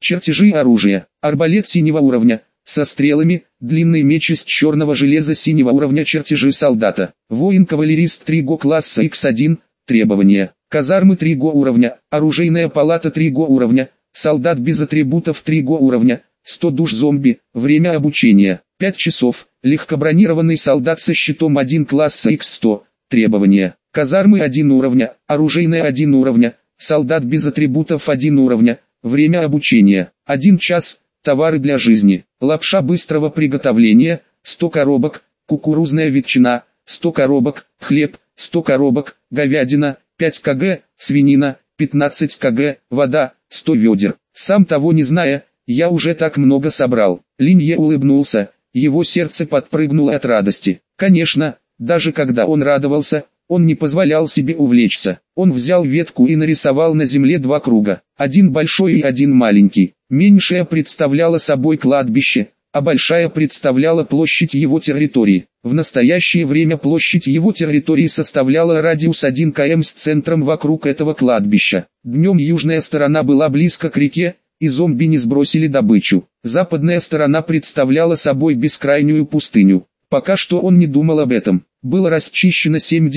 Чертежи оружия. Арбалет синего уровня, со стрелами, длинный меч из черного железа синего уровня. Чертежи солдата. Воин-кавалерист 3ГО класса X1. Требования. Казармы 3ГО уровня, оружейная палата 3ГО уровня, солдат без атрибутов 3ГО уровня, 100 душ зомби, время обучения, 5 часов, легкобронированный солдат со щитом 1 класса X100, требования. Казармы 1 уровня, оружейная 1 уровня, солдат без атрибутов 1 уровня, время обучения, 1 час, товары для жизни, лапша быстрого приготовления, 100 коробок, кукурузная ветчина, 100 коробок, хлеб, 100 коробок, говядина, 5 кг, свинина, 15 кг, вода, 100 ведер. Сам того не зная, я уже так много собрал. Линье улыбнулся, его сердце подпрыгнуло от радости. Конечно, даже когда он радовался, он не позволял себе увлечься. Он взял ветку и нарисовал на земле 2 круга, один большой и один маленький. Меньшая представляла собой кладбище, а большая представляла площадь его территории. В настоящее время площадь его территории составляла радиус 1 км с центром вокруг этого кладбища. Днем южная сторона была близко к реке, и зомби не сбросили добычу. Западная сторона представляла собой бескрайнюю пустыню. Пока что он не думал об этом. Было расчищено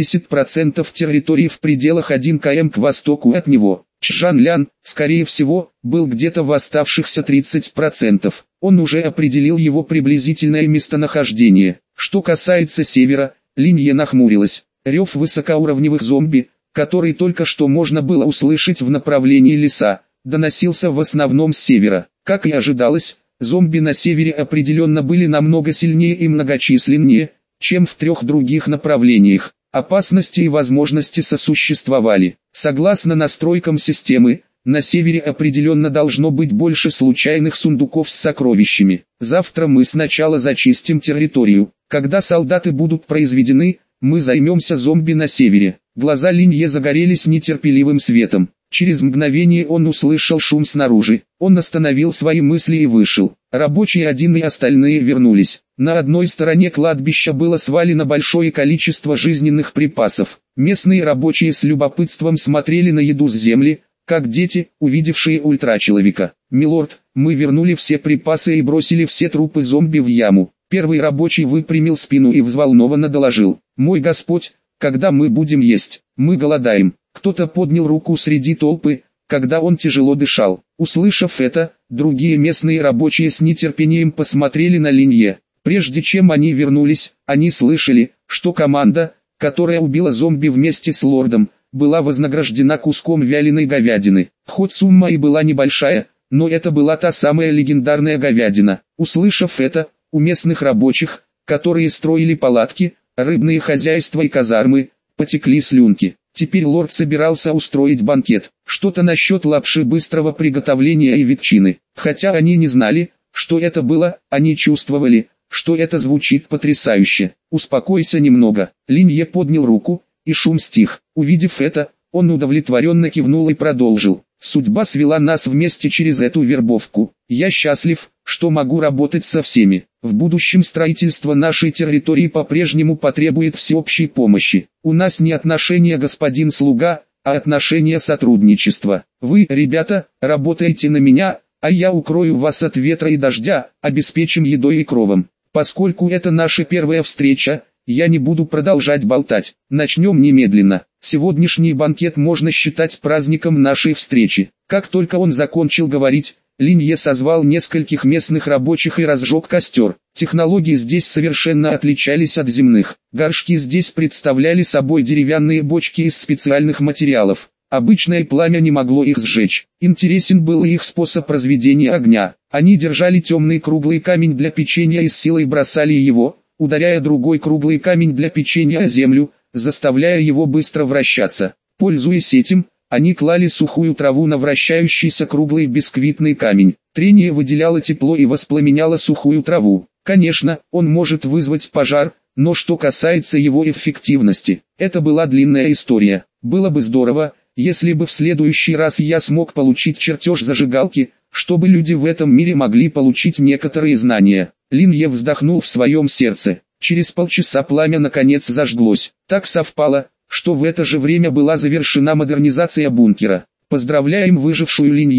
70% территории в пределах 1 км к востоку от него. Чжан-Лян, скорее всего, был где-то в оставшихся 30%. Он уже определил его приблизительное местонахождение. Что касается севера, Линье нахмурилась. Рев высокоуровневых зомби, который только что можно было услышать в направлении леса, доносился в основном с севера. Как и ожидалось, зомби на севере определенно были намного сильнее и многочисленнее, чем в 3 других направлениях. Опасности и возможности сосуществовали. Согласно настройкам системы, на севере определенно должно быть больше случайных сундуков с сокровищами. Завтра мы сначала зачистим территорию. Когда солдаты будут произведены, мы займемся зомби на севере. Глаза Линье загорелись нетерпеливым светом. Через мгновение он услышал шум снаружи. Он остановил свои мысли и вышел. Рабочие один и остальные вернулись. На одной стороне кладбища было свалено большое количество жизненных припасов. Местные рабочие с любопытством смотрели на еду с земли, как дети, увидевшие ультрачеловека. «Милорд, мы вернули все припасы и бросили все трупы зомби в яму». Первый рабочий выпрямил спину и взволнованно доложил: «Мой Господь, когда мы будем есть? Мы голодаем». Кто-то поднял руку среди толпы, когда он тяжело дышал. Услышав это, другие местные рабочие с нетерпением посмотрели на Линье. Прежде чем они вернулись, они слышали, что команда, которая убила зомби вместе с лордом, была вознаграждена куском вяленой говядины. Хоть сумма и была небольшая, но это была та самая легендарная говядина. Услышав это, у местных рабочих, которые строили палатки, рыбные хозяйства и казармы, потекли слюнки. Теперь лорд собирался устроить банкет. Что-то насчет лапши быстрого приготовления и ветчины. Хотя они не знали, что это было, они чувствовали, что это звучит потрясающе. «Успокойся немного». Линье поднял руку, и шум стих. Увидев это, он удовлетворенно кивнул и продолжил: «Судьба свела нас вместе через эту вербовку. Я счастлив, что могу работать со всеми. В будущем строительство нашей территории по-прежнему потребует всеобщей помощи. У нас не отношения господин слуга, а отношения сотрудничества. Вы, ребята, работаете на меня, а я укрою вас от ветра и дождя, обеспечим едой и кровом. Поскольку это наша первая встреча, я не буду продолжать болтать. Начнем немедленно. Сегодняшний банкет можно считать праздником нашей встречи». Как только он закончил говорить, Линье созвал нескольких местных рабочих и разжег костер. Технологии здесь совершенно отличались от земных. Горшки здесь представляли собой деревянные бочки из специальных материалов. Обычное пламя не могло их сжечь. Интересен был и их способ разведения огня. Они держали темный круглый камень для печенья и с силой бросали его, ударяя другой круглый камень для печенья о землю, заставляя его быстро вращаться. Пользуясь этим, они клали сухую траву на вращающийся круглый бисквитный камень. Трение выделяло тепло и воспламеняло сухую траву. Конечно, он может вызвать пожар, но что касается его эффективности, это была длинная история. Было бы здорово, если бы в следующий раз я смог получить чертеж зажигалки, чтобы люди в этом мире могли получить некоторые знания. Линье вздохнул в своем сердце. Через полчаса пламя наконец зажглось. Так совпало, что в это же время была завершена модернизация бункера. Поздравляем выжившую Линье,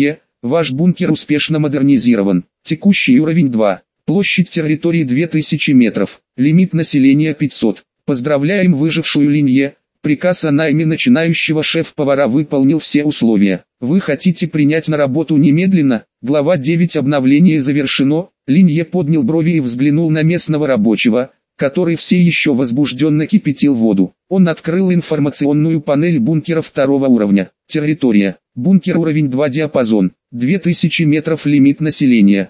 Ваш бункер успешно модернизирован. Текущий уровень 2. Площадь территории 2000 метров. Лимит населения 500. Поздравляем выжившую Линье. Приказ о найме начинающего шеф-повара выполнил все условия. Вы хотите принять на работу немедленно? Глава 9. Обновление завершено. Линье поднял брови и взглянул на местного рабочего, который все еще возбужденно кипятил воду. Он открыл информационную панель бункера 2 уровня. Территория. Бункер уровень 2, диапазон. 2000 метров, лимит населения.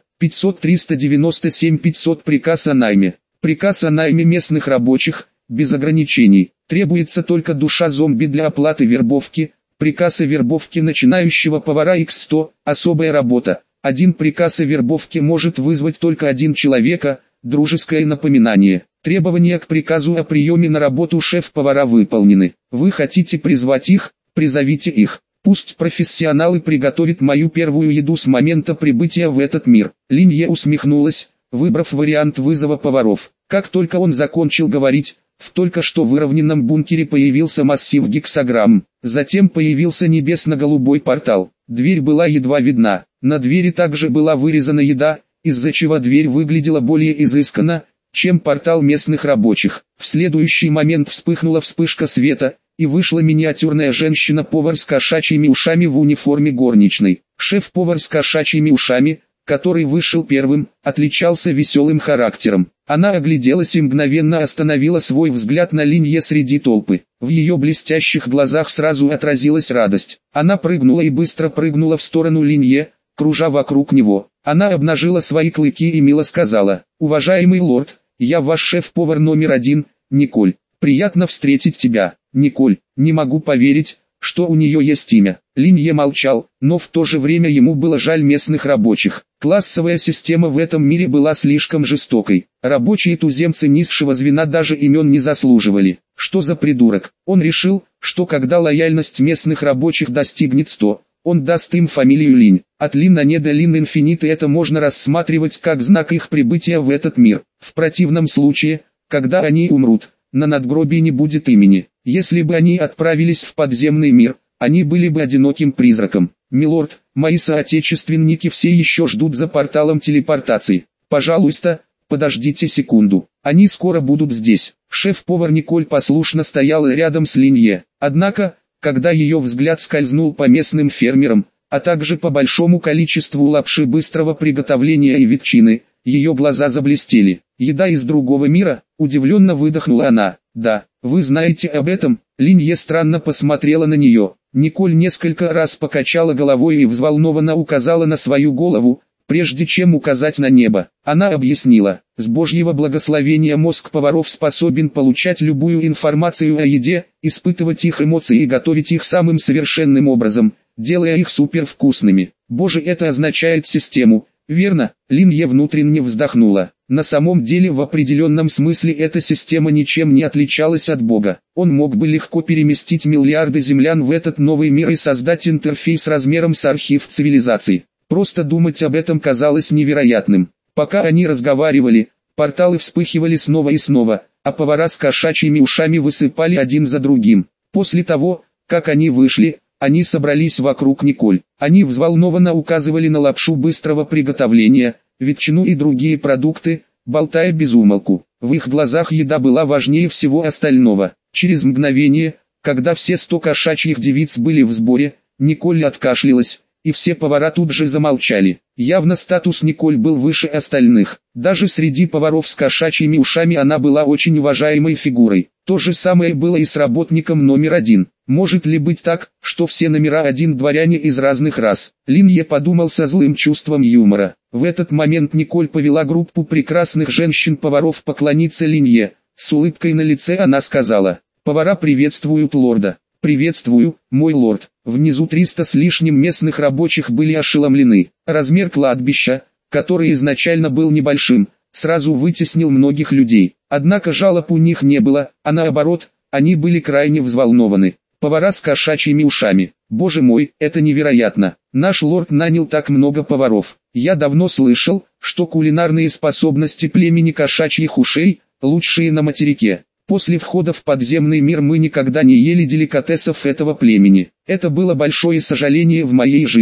500-397-500. Приказ о найме. Приказ о найме местных рабочих, без ограничений. Требуется только душа зомби для оплаты вербовки. Приказ о вербовке начинающего повара X100. Особая работа. Один приказ о вербовке может вызвать только один человека. Дружеское напоминание. Требования к приказу о приеме на работу шеф-повара выполнены. Вы хотите призвать их? Призовите их. Пусть профессионалы приготовят мою первую еду с момента прибытия в этот мир. Линье усмехнулась, выбрав вариант вызова поваров. Как только он закончил говорить, в только что выровненном бункере появился массив гексаграмм. Затем появился небесно-голубой портал. Дверь была едва видна. На двери также была вырезана еда, из-за чего дверь выглядела более изысканно, чем портал местных рабочих. В следующий момент вспыхнула вспышка света, и вышла миниатюрная женщина-повар с кошачьими ушами в униформе горничной. Шеф-повар с кошачьими ушами, который вышел первым, отличался веселым характером. Она огляделась и мгновенно остановила свой взгляд на Линье среди толпы. В ее блестящих глазах сразу отразилась радость. Она прыгнула и быстро прыгнула в сторону Линье, кружа вокруг него. Она обнажила свои клыки и мило сказала: «Уважаемый лорд, я ваш шеф-повар номер 1, Николь. Приятно встретить тебя, Николь». Не могу поверить, что у нее есть имя. Линье молчал, но в то же время ему было жаль местных рабочих. Классовая система в этом мире была слишком жестокой. Рабочие туземцы низшего звена даже имен не заслуживали. Что за придурок? Он решил, что когда лояльность местных рабочих достигнет 100, он даст им фамилию Линь. От Лин не до Лин Инфинит, и это можно рассматривать как знак их прибытия в этот мир. В противном случае, когда они умрут, на надгробии не будет имени. Если бы они отправились в подземный мир, они были бы одиноким призраком. «Милорд, мои соотечественники все еще ждут за порталом телепортации. Пожалуйста, подождите секунду. Они скоро будут здесь». Шеф-повар Николь послушно стояла рядом с Линье. Однако, когда ее взгляд скользнул по местным фермерам, а также по большому количеству лапши быстрого приготовления и ветчины, ее глаза заблестели. «Еда из другого мира?» – удивленно выдохнула она. «Да, вы знаете об этом?» Линье странно посмотрела на нее. Николь несколько раз покачала головой и взволнованно указала на свою голову, прежде чем указать на небо. Она объяснила: с Божьего благословения мозг поваров способен получать любую информацию о еде, испытывать их эмоции и готовить их самым совершенным образом, делая их супервкусными. Боже, это означает систему, верно? Линье внутренне вздохнула. На самом деле в определенном смысле эта система ничем не отличалась от Бога. Он мог бы легко переместить миллиарды землян в этот новый мир и создать интерфейс размером с архив цивилизаций. Просто думать об этом казалось невероятным. Пока они разговаривали, порталы вспыхивали снова и снова, а повара с кошачьими ушами высыпали один за другим. После того, как они вышли, они собрались вокруг Николь. Они взволнованно указывали на лапшу быстрого приготовления, ветчину и другие продукты, болтая без умолку. В их глазах еда была важнее всего остального. Через мгновение, когда все 100 кошачьих девиц были в сборе, Николь откашлялась, и все повара тут же замолчали. Явно статус Николь был выше остальных. Даже среди поваров с кошачьими ушами она была очень уважаемой фигурой. То же самое было и с работником номер 1. Может ли быть так, что все номера 1 дворяне из разных рас? Линье подумал со злым чувством юмора. В этот момент Николь повела группу прекрасных женщин-поваров поклониться Линье. С улыбкой на лице она сказала: «Повара приветствуют лорда». «Приветствую, мой лорд». Внизу 300 с лишним местных рабочих были ошеломлены. Размер кладбища, который изначально был небольшим, сразу вытеснил многих людей. Однако жалоб у них не было, а наоборот, они были крайне взволнованы. Повара с кошачьими ушами. Боже мой, это невероятно. Наш лорд нанял так много поваров. Я давно слышал, что кулинарные способности племени кошачьих ушей лучшие на материке. После входа в подземный мир мы никогда не ели деликатесов этого племени. Это было большое сожаление в моей жизни.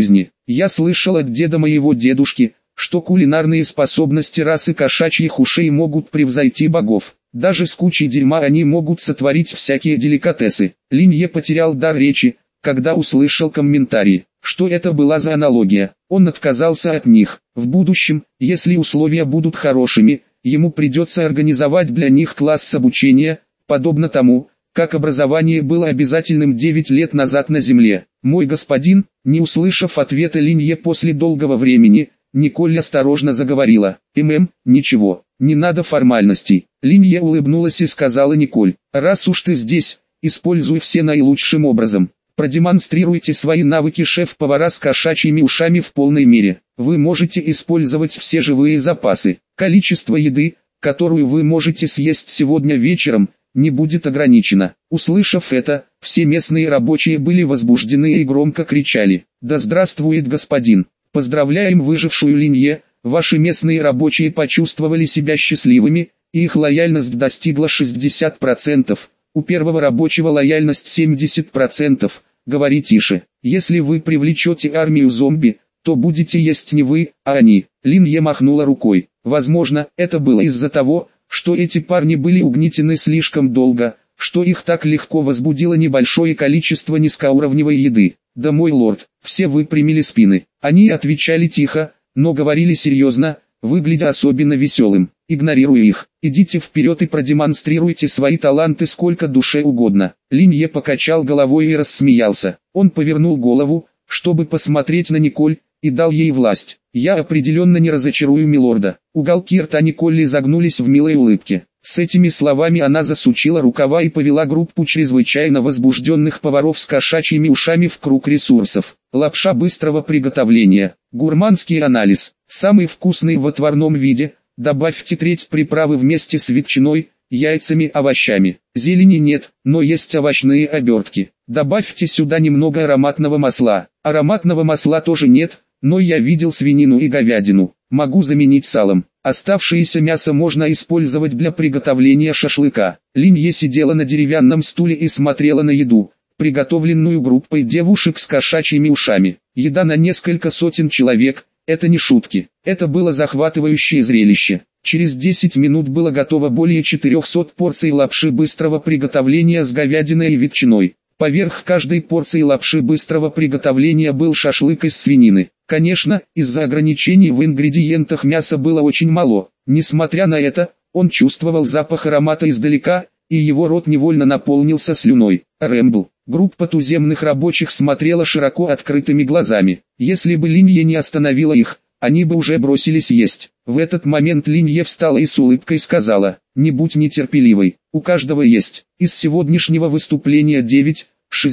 Я слышал от деда моего дедушки, что кулинарные способности расы кошачьих ушей могут превзойти богов. Даже с кучей дерьма они могут сотворить всякие деликатесы. Линье потерял дар речи, когда услышал комментарии. Что это была за аналогия? Он отказался от них. В будущем, если условия будут хорошими, ему придется организовать для них класс обучения, подобно тому, как образование было обязательным 9 лет назад на Земле. Мой господин, не услышав ответа Линье после долгого времени, Николь осторожно заговорила. Ничего, не надо формальностей. Линье улыбнулась и сказала Николь, раз уж ты здесь, используй все наилучшим образом. Продемонстрируйте свои навыки шеф-повара с кошачьими ушами в полной мере. Вы можете использовать все живые запасы. Количество еды, которую вы можете съесть сегодня вечером, не будет ограничено. Услышав это, все местные рабочие были возбуждены и громко кричали. Да здравствует господин! Поздравляем выжившую Линье, ваши местные рабочие почувствовали себя счастливыми, и их лояльность достигла 60%. У первого рабочего лояльность 70%. Говори тише. Если вы привлечете армию зомби, то будете есть не вы, а они. Линье махнула рукой. Возможно, это было из-за того, что эти парни были угнетены слишком долго, что их так легко возбудило небольшое количество низкоуровневой еды. Да мой лорд, все выпрямили спины. Они отвечали тихо, но говорили серьезно, выглядя особенно веселым. Игнорируя их, идите вперед и продемонстрируйте свои таланты сколько душе угодно. Линье покачал головой и рассмеялся. Он повернул голову, чтобы посмотреть на Николь, и дал ей власть. Я определенно не разочарую милорда. Уголки рта Николь загнулись в милой улыбке. С этими словами она засучила рукава и повела группу чрезвычайно возбужденных поваров с кошачьими ушами в круг ресурсов. Лапша быстрого приготовления. Гурманский анализ. Самый вкусный в отварном виде. Добавьте треть приправы вместе с ветчиной, яйцами, овощами. Зелени нет, но есть овощные обертки. Добавьте сюда немного ароматного масла. Ароматного масла тоже нет, но я видел свинину и говядину. Могу заменить салом. Оставшееся мясо можно использовать для приготовления шашлыка. Линье сидела на деревянном стуле и смотрела на еду, приготовленную группой девушек с кошачьими ушами. Еда на несколько сотен человек. Это не шутки. Это было захватывающее зрелище. Через 10 минут было готово более 400 порций лапши быстрого приготовления с говядиной и ветчиной. Поверх каждой порции лапши быстрого приготовления был шашлык из свинины. Конечно, из-за ограничений в ингредиентах мяса было очень мало. Несмотря на это, он чувствовал запах аромата издалека, и его рот невольно наполнился слюной. Рэмбл. Группа туземных рабочих смотрела широко открытыми глазами. Если бы Линье не остановила их, они бы уже бросились есть. В этот момент Линье встала и с улыбкой сказала: «Не будь нетерпеливой, у каждого есть». Из сегодняшнего выступления 9,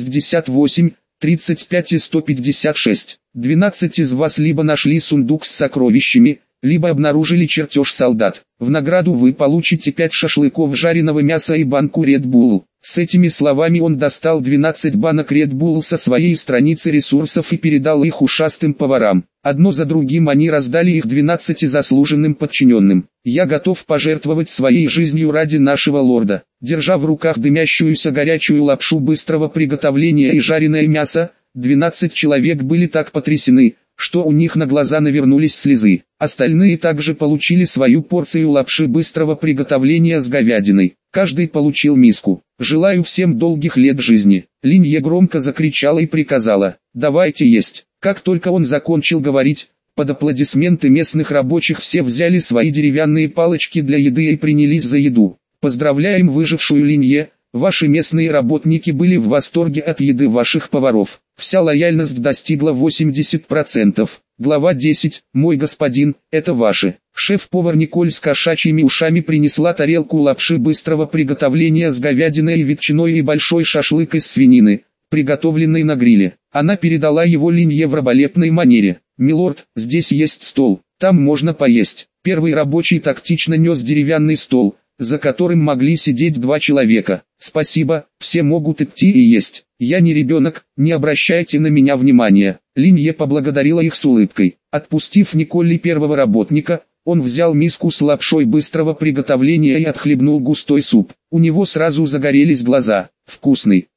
68, 35 и 156. 12 из вас либо нашли сундук с сокровищами, либо обнаружили чертеж солдат. В награду вы получите 5 шашлыков жареного мяса и банку Red Bull. С этими словами он достал 12 банок Red Bull со своей страницы ресурсов и передал их ушастым поварам. Одно за другим они раздали их 12 заслуженным подчиненным. «Я готов пожертвовать своей жизнью ради нашего лорда». Держа в руках дымящуюся горячую лапшу быстрого приготовления и жареное мясо, 12 человек были так потрясены, что у них на глаза навернулись слезы. Остальные также получили свою порцию лапши быстрого приготовления с говядиной. Каждый получил миску. «Желаю всем долгих лет жизни». Линье громко закричала и приказала: «Давайте есть». Как только он закончил говорить, под аплодисменты местных рабочих все взяли свои деревянные палочки для еды и принялись за еду. Поздравляем выжившую Линье, ваши местные работники были в восторге от еды ваших поваров. Вся лояльность достигла 80%. Глава 10. Мой господин, это ваши. Шеф-повар Николь с кошачьими ушами принесла тарелку лапши быстрого приготовления с говядиной и ветчиной и большой шашлык из свинины, приготовленный на гриле. Она передала его Линье в раболепной манере. «Милорд, здесь есть стол, там можно поесть». Первый рабочий тактично нес деревянный стол, за которым могли сидеть 2 человека. «Спасибо, все могут идти и есть. Я не ребенок, не обращайте на меня внимания». Линье поблагодарила их с улыбкой. Отпустив Николь и первого работника, он взял миску с лапшой быстрого приготовления и отхлебнул густой суп. У него сразу загорелись глаза. «Вкусный».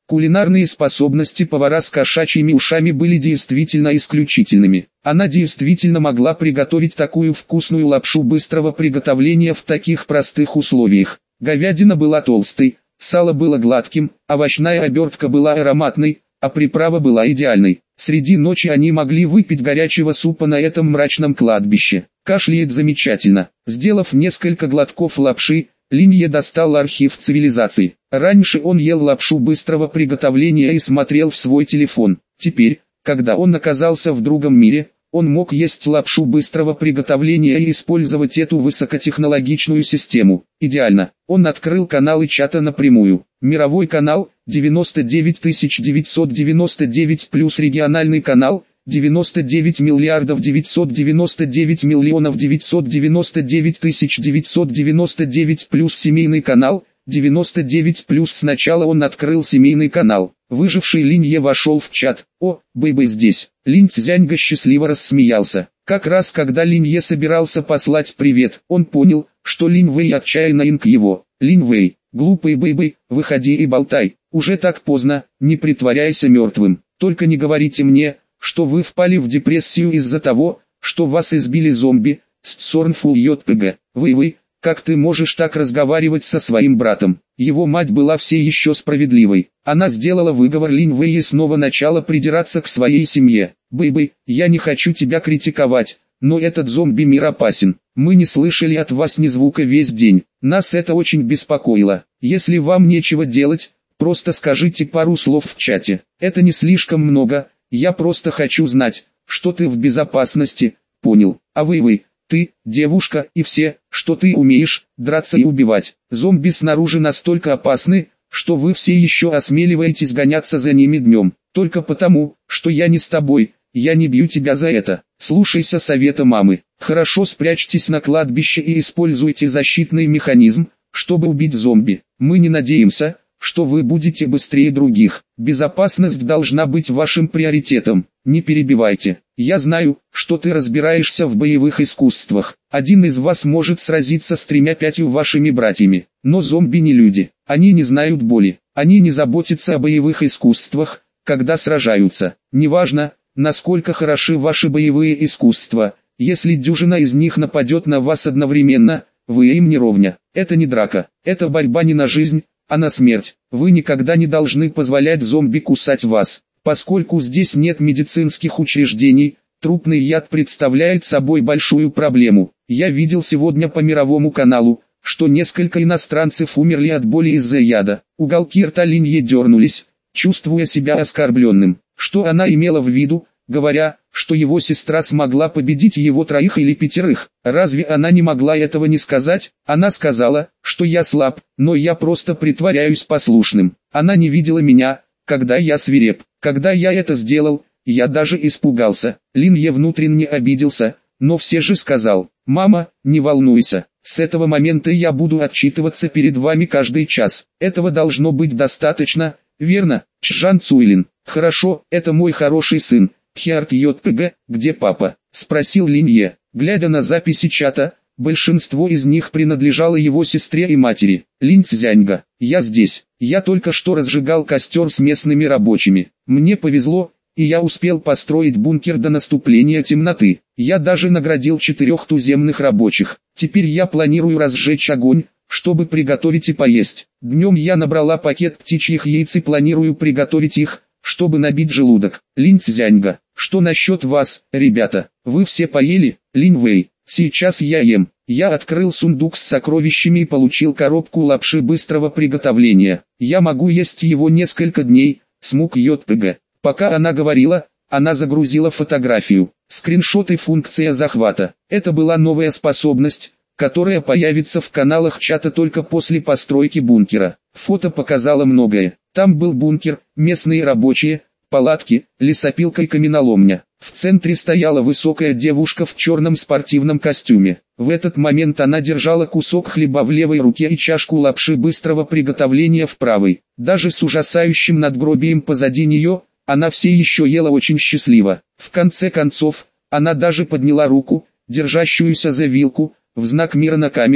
Кулинарные способности повара с кошачьими ушами были действительно исключительными. Она действительно могла приготовить такую вкусную лапшу быстрого приготовления в таких простых условиях. Говядина была толстой, сало было гладким, овощная обертка была ароматной, а приправа была идеальной. Среди ночи они могли выпить горячего супа на этом мрачном кладбище. Кашляет замечательно. Сделав несколько глотков лапши, Линье достал архив цивилизаций. Раньше он ел лапшу быстрого приготовления и смотрел в свой телефон. Теперь, когда он оказался в другом мире, он мог есть лапшу быстрого приготовления и использовать эту высокотехнологичную систему. Идеально. Он открыл каналы чата напрямую. Мировой канал 99999 плюс региональный канал 99 миллиардов 999 миллионов 999 тысяч 999 плюс семейный канал 99 плюс. Сначала он открыл семейный канал. Выживший Линье вошел в чат. «О, Бэйбэй здесь». Линь Цзяньга счастливо рассмеялся. Как раз когда Линье собирался послать привет, он понял, что Линь Вэй отчаянно инк его. «Линь Вэй, глупый Бэйбэй, выходи и болтай. Уже так поздно, не притворяйся мертвым. Только не говорите мне, что вы впали в депрессию из-за того, что вас избили зомби, Сцорнфул ЙПГ. Вы, как ты можешь так разговаривать со своим братом?» Его мать была все еще справедливой. Она сделала выговор Линь Вэй и снова начала придираться к своей семье. «Бэйбэй, я не хочу тебя критиковать, но этот зомби-мир опасен. Мы не слышали от вас ни звука весь день. Нас это очень беспокоило. Если вам нечего делать, просто скажите пару слов в чате. Это не слишком много. Я просто хочу знать, что ты в безопасности, понял? А вы, ты, девушка и все, что ты умеешь, драться и убивать. Зомби снаружи настолько опасны, что вы все еще осмеливаетесь гоняться за ними днем. Только потому, что я не с тобой, я не бью тебя за это. Слушайся совета мамы. Хорошо, спрячьтесь на кладбище и используйте защитный механизм, чтобы убить зомби. Мы не надеемся, что вы будете быстрее других. Безопасность должна быть вашим приоритетом. Не перебивайте. Я знаю, что ты разбираешься в боевых искусствах. Один из вас может сразиться с 3-5 вашими братьями. Но зомби не люди. Они не знают боли. Они не заботятся о боевых искусствах, когда сражаются. Неважно, насколько хороши ваши боевые искусства. Если дюжина из них нападет на вас одновременно, вы им не ровня. Это не драка. Это борьба не на жизнь, а на смерть. Вы никогда не должны позволять зомби кусать вас. Поскольку здесь нет медицинских учреждений, трупный яд представляет собой большую проблему. Я видел сегодня по мировому каналу, что несколько иностранцев умерли от боли из-за яда. Уголки рта Линье дернулись, чувствуя себя оскорбленным. Что она имела в виду, говоря, что его сестра смогла победить его 3 или 5? Разве она не могла этого не сказать? Она сказала, что я слаб, но я просто притворяюсь послушным. Она не видела меня, когда я свиреп. Когда я это сделал, я даже испугался. Линье внутренне обиделся, но все же сказал: «Мама, не волнуйся, с этого момента я буду отчитываться перед вами каждый час. Этого должно быть достаточно, верно, Чжан Цуйлин?» «Хорошо, это мой хороший сын. Хиарт ЙПГ, где папа?» — спросил Линье. Глядя на записи чата, большинство из них принадлежало его сестре и матери. «Линь Цзяньга, я здесь. Я только что разжигал костер с местными рабочими. Мне повезло, и я успел построить бункер до наступления темноты. Я даже наградил 4 туземных рабочих. Теперь я планирую разжечь огонь, чтобы приготовить и поесть. Днем я набрала пакет птичьих яиц и планирую приготовить их, чтобы набить желудок. Линь Цзяньга, что насчет вас, ребята? Вы все поели?» «Линь Вэй, сейчас я ем». Я открыл сундук с сокровищами и получил коробку лапши быстрого приготовления. Я могу есть его несколько дней, смуг ЙПГ. Пока она говорила, она загрузила фотографию. Скриншот и функция захвата. Это была новая способность, которая появится в каналах чата только после постройки бункера. Фото показало многое. Там был бункер, местные рабочие, палатки, лесопилка и каменоломня. В центре стояла высокая девушка в черном спортивном костюме. В этот момент она держала кусок хлеба в левой руке и чашку лапши быстрого приготовления в правой. Даже с ужасающим надгробием позади нее, она все еще ела очень счастливо. В конце концов, она даже подняла руку, держащуюся за вилку, в знак мира на камеру,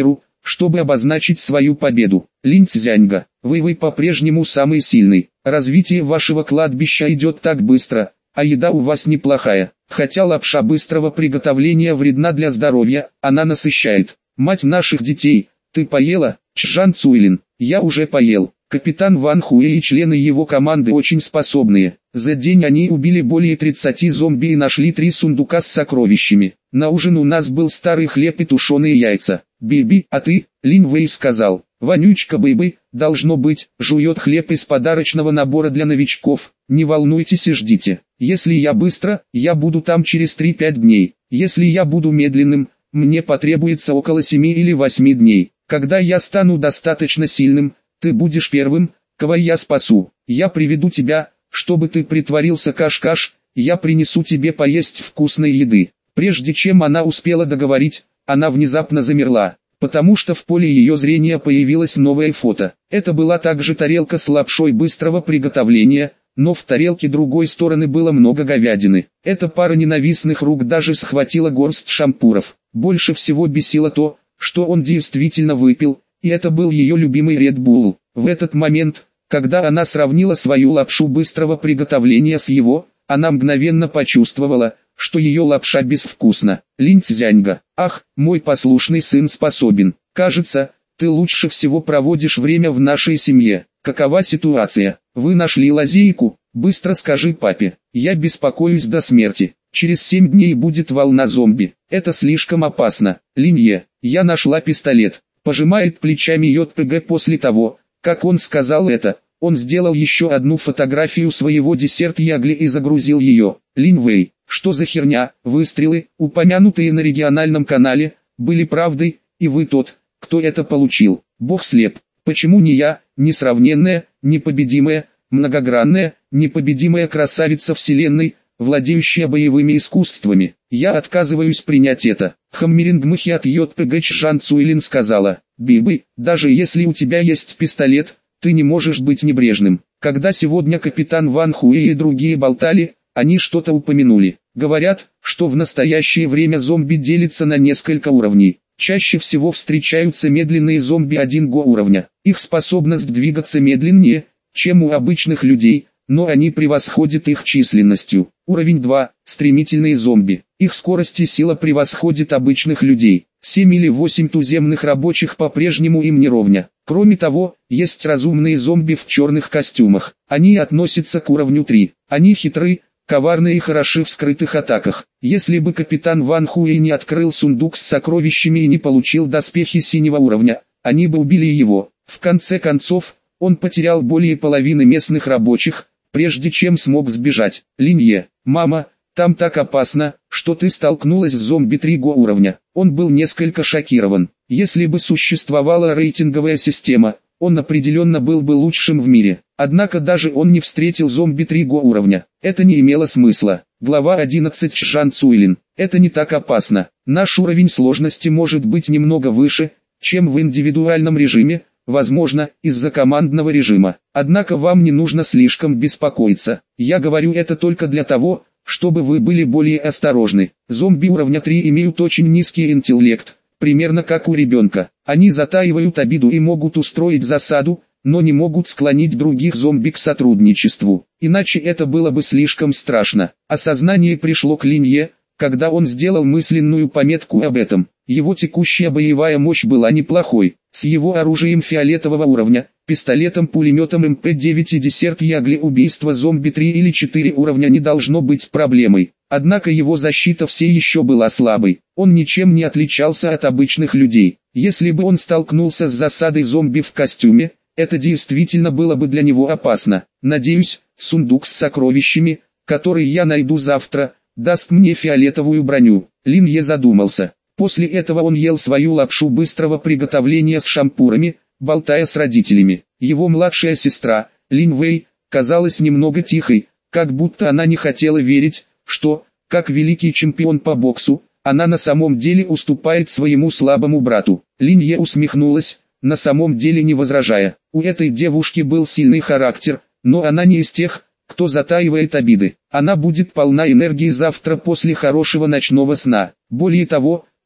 чтобы обозначить свою победу. Линь Цзяньга, вы по-прежнему самый сильный. Развитие вашего кладбища идет так быстро, а еда у вас неплохая. Хотя лапша быстрого приготовления вредна для здоровья, она насыщает. Мать наших детей, ты поела? Чжан Цуйлин, я уже поел. Капитан Ван Хуэ и члены его команды очень способные. За день они убили более 30 зомби и нашли 3 сундука с сокровищами. На ужин у нас был старый хлеб и тушеные яйца. Биби, а ты? Линь Вэй сказал. Вонючка Бэйбэй, должно быть, жует хлеб из подарочного набора для новичков. Не волнуйтесь и ждите. Если я быстро, я буду там через 3-5 дней. Если я буду медленным, мне потребуется около 7 или 8 дней. Когда я стану достаточно сильным, ты будешь первым, кого я спасу. Я приведу тебя, чтобы ты притворился Каш-Каш, я принесу тебе поесть вкусной еды. Прежде чем она успела договорить, она внезапно замерла, потому что в поле ее зрения появилось новое фото. Это была также тарелка с лапшой быстрого приготовления, но в тарелке другой стороны было много говядины. Эта пара ненавистных рук даже схватила горсть шампуров. Больше всего бесило то, что он действительно выпил, и это был ее любимый Red Bull. В этот момент, когда она сравнила свою лапшу быстрого приготовления с его, она мгновенно почувствовала, что ее лапша безвкусна. Линь Цзяньга, ах, мой послушный сын способен. Кажется, ты лучше всего проводишь время в нашей семье. Какова ситуация? Вы нашли лазейку? Быстро скажи папе. Я беспокоюсь до смерти. Через 7 дней будет волна зомби. Это слишком опасно. Линье, я нашла пистолет. Пожимает плечами ЙПГ после того, как он сказал это. Он сделал еще одну фотографию своего десерт Ягли и загрузил ее. Линь Вэй, что за херня? Выстрелы, упомянутые на региональном канале, были правдой, и вы тот, кто это получил. Бог слеп. Почему не я, несравненная, непобедимая, многогранная, непобедимая красавица вселенной, владеющая боевыми искусствами? Я отказываюсь принять это. Хаммерингмахи от ЙПГ Чжан Цуйлин сказала. Биби, даже если у тебя есть пистолет, ты не можешь быть небрежным. Когда сегодня капитан Ван Хуэ и другие болтали, они что-то упомянули. Говорят, что в настоящее время зомби делятся на несколько уровней. Чаще всего встречаются медленные зомби 1 го уровня. Их способность двигаться медленнее, чем у обычных людей, но они превосходят их численностью. Уровень 2 – стремительные зомби. Их скорость и сила превосходят обычных людей. 7 или 8 туземных рабочих по-прежнему им не ровня. Кроме того, есть разумные зомби в черных костюмах. Они относятся к уровню 3. Они хитры, коварны и хороши в скрытых атаках. Если бы капитан Ван Хуэй не открыл сундук с сокровищами и не получил доспехи синего уровня, они бы убили его. В конце концов, он потерял более половины местных рабочих, прежде чем смог сбежать. Линье, мама, там так опасно, что ты столкнулась с зомби 3 го уровня. Он был несколько шокирован. Если бы существовала рейтинговая система, он определенно был бы лучшим в мире. Однако даже он не встретил зомби 3 го уровня. Это не имело смысла. Глава 11 Чжан Цуйлин. Это не так опасно. Наш уровень сложности может быть немного выше, чем в индивидуальном режиме, возможно, из-за командного режима. Однако вам не нужно слишком беспокоиться. Я говорю это только для того, чтобы вы были более осторожны. Зомби уровня 3 имеют очень низкий интеллект, примерно как у ребенка. Они затаивают обиду и могут устроить засаду, но не могут склонить других зомби к сотрудничеству. Иначе это было бы слишком страшно. Осознание пришло к Линье, когда он сделал мысленную пометку об этом. Его текущая боевая мощь была неплохой. С его оружием фиолетового уровня, пистолетом-пулеметом МП-9 и десерт Ягли убийство зомби 3 или 4 уровня не должно быть проблемой. Однако его защита все еще была слабой. Он ничем не отличался от обычных людей. Если бы он столкнулся с засадой зомби в костюме, это действительно было бы для него опасно. Надеюсь, сундук с сокровищами, который я найду завтра, даст мне фиолетовую броню. Линье задумался. После этого он ел свою лапшу быстрого приготовления с шампурами, болтая с родителями. Его младшая сестра, Линь Вэй, казалась немного тихой, как будто она не хотела верить, что, как великий чемпион по боксу, она на самом деле уступает своему слабому брату. Линье усмехнулась, на самом деле не возражая. У этой девушки был сильный характер, но она не из тех, кто затаивает обиды. Она будет полна энергии завтра после хорошего ночного сна. Более того,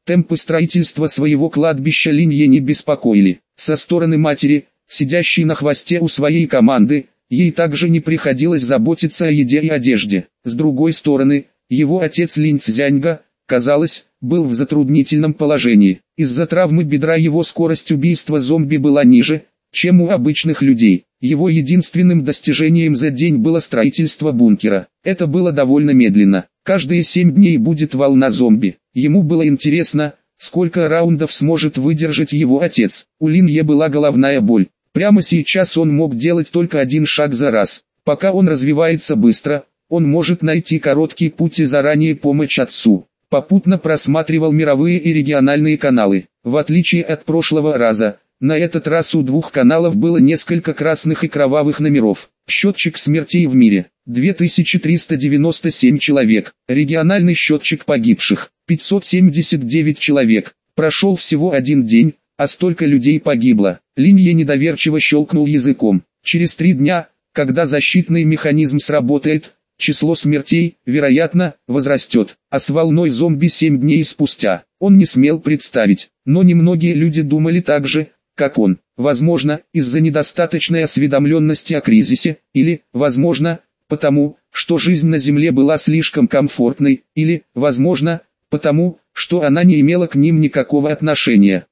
Темпы строительства своего кладбища Линье не беспокоили. Со стороны матери, сидящей на хвосте у своей команды, ей также не приходилось заботиться о еде и одежде. С другой стороны, его отец Линь Цзяньга, казалось, был в затруднительном положении. Из-за травмы бедра его скорость убийства зомби была ниже, чем у обычных людей. Его единственным достижением за день было строительство бункера. Это было довольно медленно. Каждые 7 дней будет волна зомби. Ему было интересно, сколько раундов сможет выдержать его отец. У Линье была головная боль. Прямо сейчас он мог делать только один шаг за раз. Пока он развивается быстро, он может найти короткий путь и заранее помочь отцу. Попутно просматривал мировые и региональные каналы. В отличие от прошлого раза, на этот раз у 2 каналов было несколько красных и кровавых номеров. Счетчик смертей в мире – 2397 человек. Региональный счетчик погибших – 579 человек. Прошел всего 1 день, а столько людей погибло. Линье недоверчиво щелкнул языком. Через 3 дня, когда защитный механизм сработает, число смертей, вероятно, возрастет. А с волной зомби 7 дней спустя, он не смел представить. Но немногие люди думали так же, как он. Возможно, из-за недостаточной осведомленности о кризисе, или, возможно, потому, что жизнь на Земле была слишком комфортной, или, возможно, потому, что она не имела к ним никакого отношения.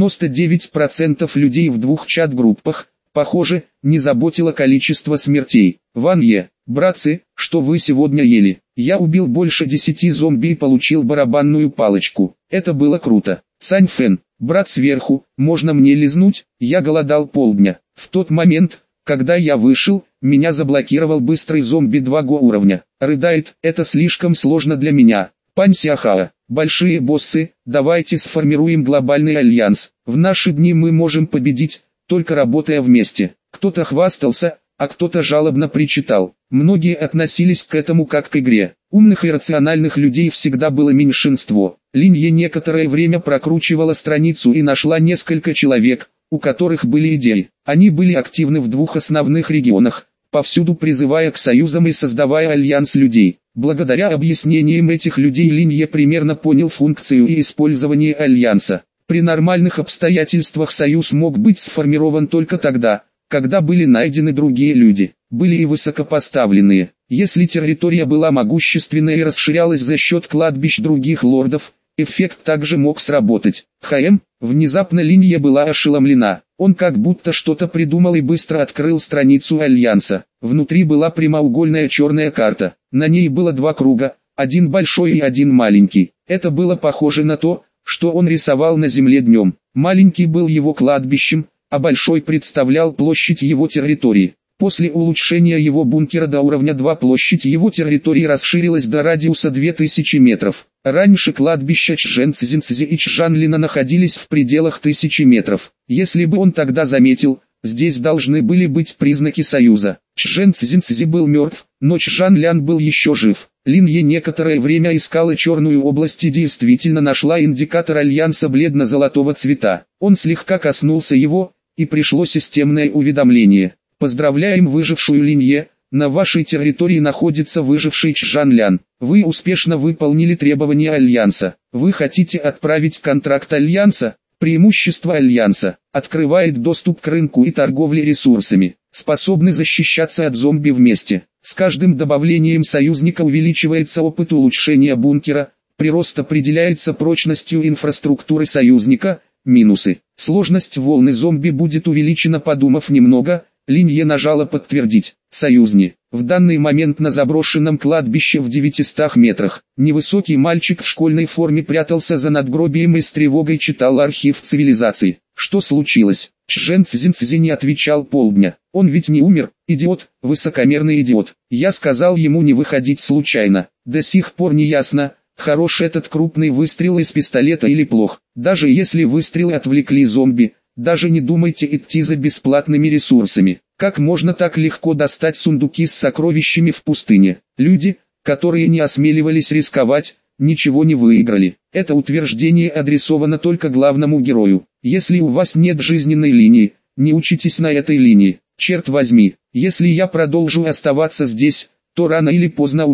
99% людей в 2 чат-группах, похоже, не заботило количество смертей. Ван Е, братцы, что вы сегодня ели? Я убил больше 10 зомби и получил барабанную палочку. Это было круто. Цань Фэн, брат сверху, можно мне лизнуть? Я голодал полдня. В тот момент, когда я вышел, меня заблокировал быстрый зомби 2 уровня. Рыдает, это слишком сложно для меня. Пань Сяхао, большие боссы, давайте сформируем глобальный альянс. В наши дни мы можем победить, только работая вместе. Кто-то хвастался, а кто-то жалобно причитал. Многие относились к этому как к игре. Умных и рациональных людей всегда было меньшинство. Линье некоторое время прокручивала страницу и нашла несколько человек, у которых были идеи. Они были активны в 2 основных регионах, повсюду призывая к союзам и создавая альянс людей. Благодаря объяснениям этих людей Линье примерно понял функцию и использование альянса. При нормальных обстоятельствах союз мог быть сформирован только тогда, когда были найдены другие люди, были и высокопоставленные. Если территория была могущественной и расширялась за счет кладбищ других лордов, эффект также мог сработать. Внезапно Линье была ошеломлена. Он как будто что-то придумал и быстро открыл страницу альянса. Внутри была прямоугольная черная карта. На ней было 2 круга, один большой и один маленький. Это было похоже на то, что он рисовал на земле днем. Маленький был его кладбищем, а большой представлял площадь его территории. После улучшения его бункера до уровня 2 площадь его территории расширилась до радиуса 2000 метров. Раньше кладбища Чжэнцзинцзи и Чжанлина находились в пределах 1000 метров. Если бы он тогда заметил, здесь должны были быть признаки союза. Чжэнцзинцзи был мертв, но Чжанлян был еще жив. Линье некоторое время искала черную область и действительно нашла индикатор альянса бледно-золотого цвета. Он слегка коснулся его, и пришло системное уведомление. Поздравляем выжившую Линье, на вашей территории находится выживший Чжанлян. Вы успешно выполнили требования Альянса. Вы хотите отправить контракт Альянса? Преимущество Альянса. Открывает доступ к рынку и торговле ресурсами. Способны защищаться от зомби вместе. С каждым добавлением союзника увеличивается опыт улучшения бункера. Прирост определяется прочностью инфраструктуры союзника. Минусы. Сложность волны зомби будет увеличена. Подумав немного, Линье нажала «Подтвердить». Союзни. В данный момент на заброшенном кладбище в 900 метрах. Невысокий мальчик в школьной форме прятался за надгробием и с тревогой читал архив цивилизации. Что случилось? Чжэнцзинцзи не отвечал полдня. Он ведь не умер, идиот, высокомерный идиот. Я сказал ему не выходить случайно. До сих пор не ясно, хорош этот крупный выстрел из пистолета или плох. Даже если выстрелы отвлекли зомби, даже не думайте идти за бесплатными ресурсами. Как можно так легко достать сундуки с сокровищами в пустыне? Люди, которые не осмеливались рисковать, ничего не выиграли. Это утверждение адресовано только главному герою. Если у вас нет жизненной линии, не учитесь на этой линии. Черт возьми, если я продолжу оставаться здесь, то рано или поздно умру.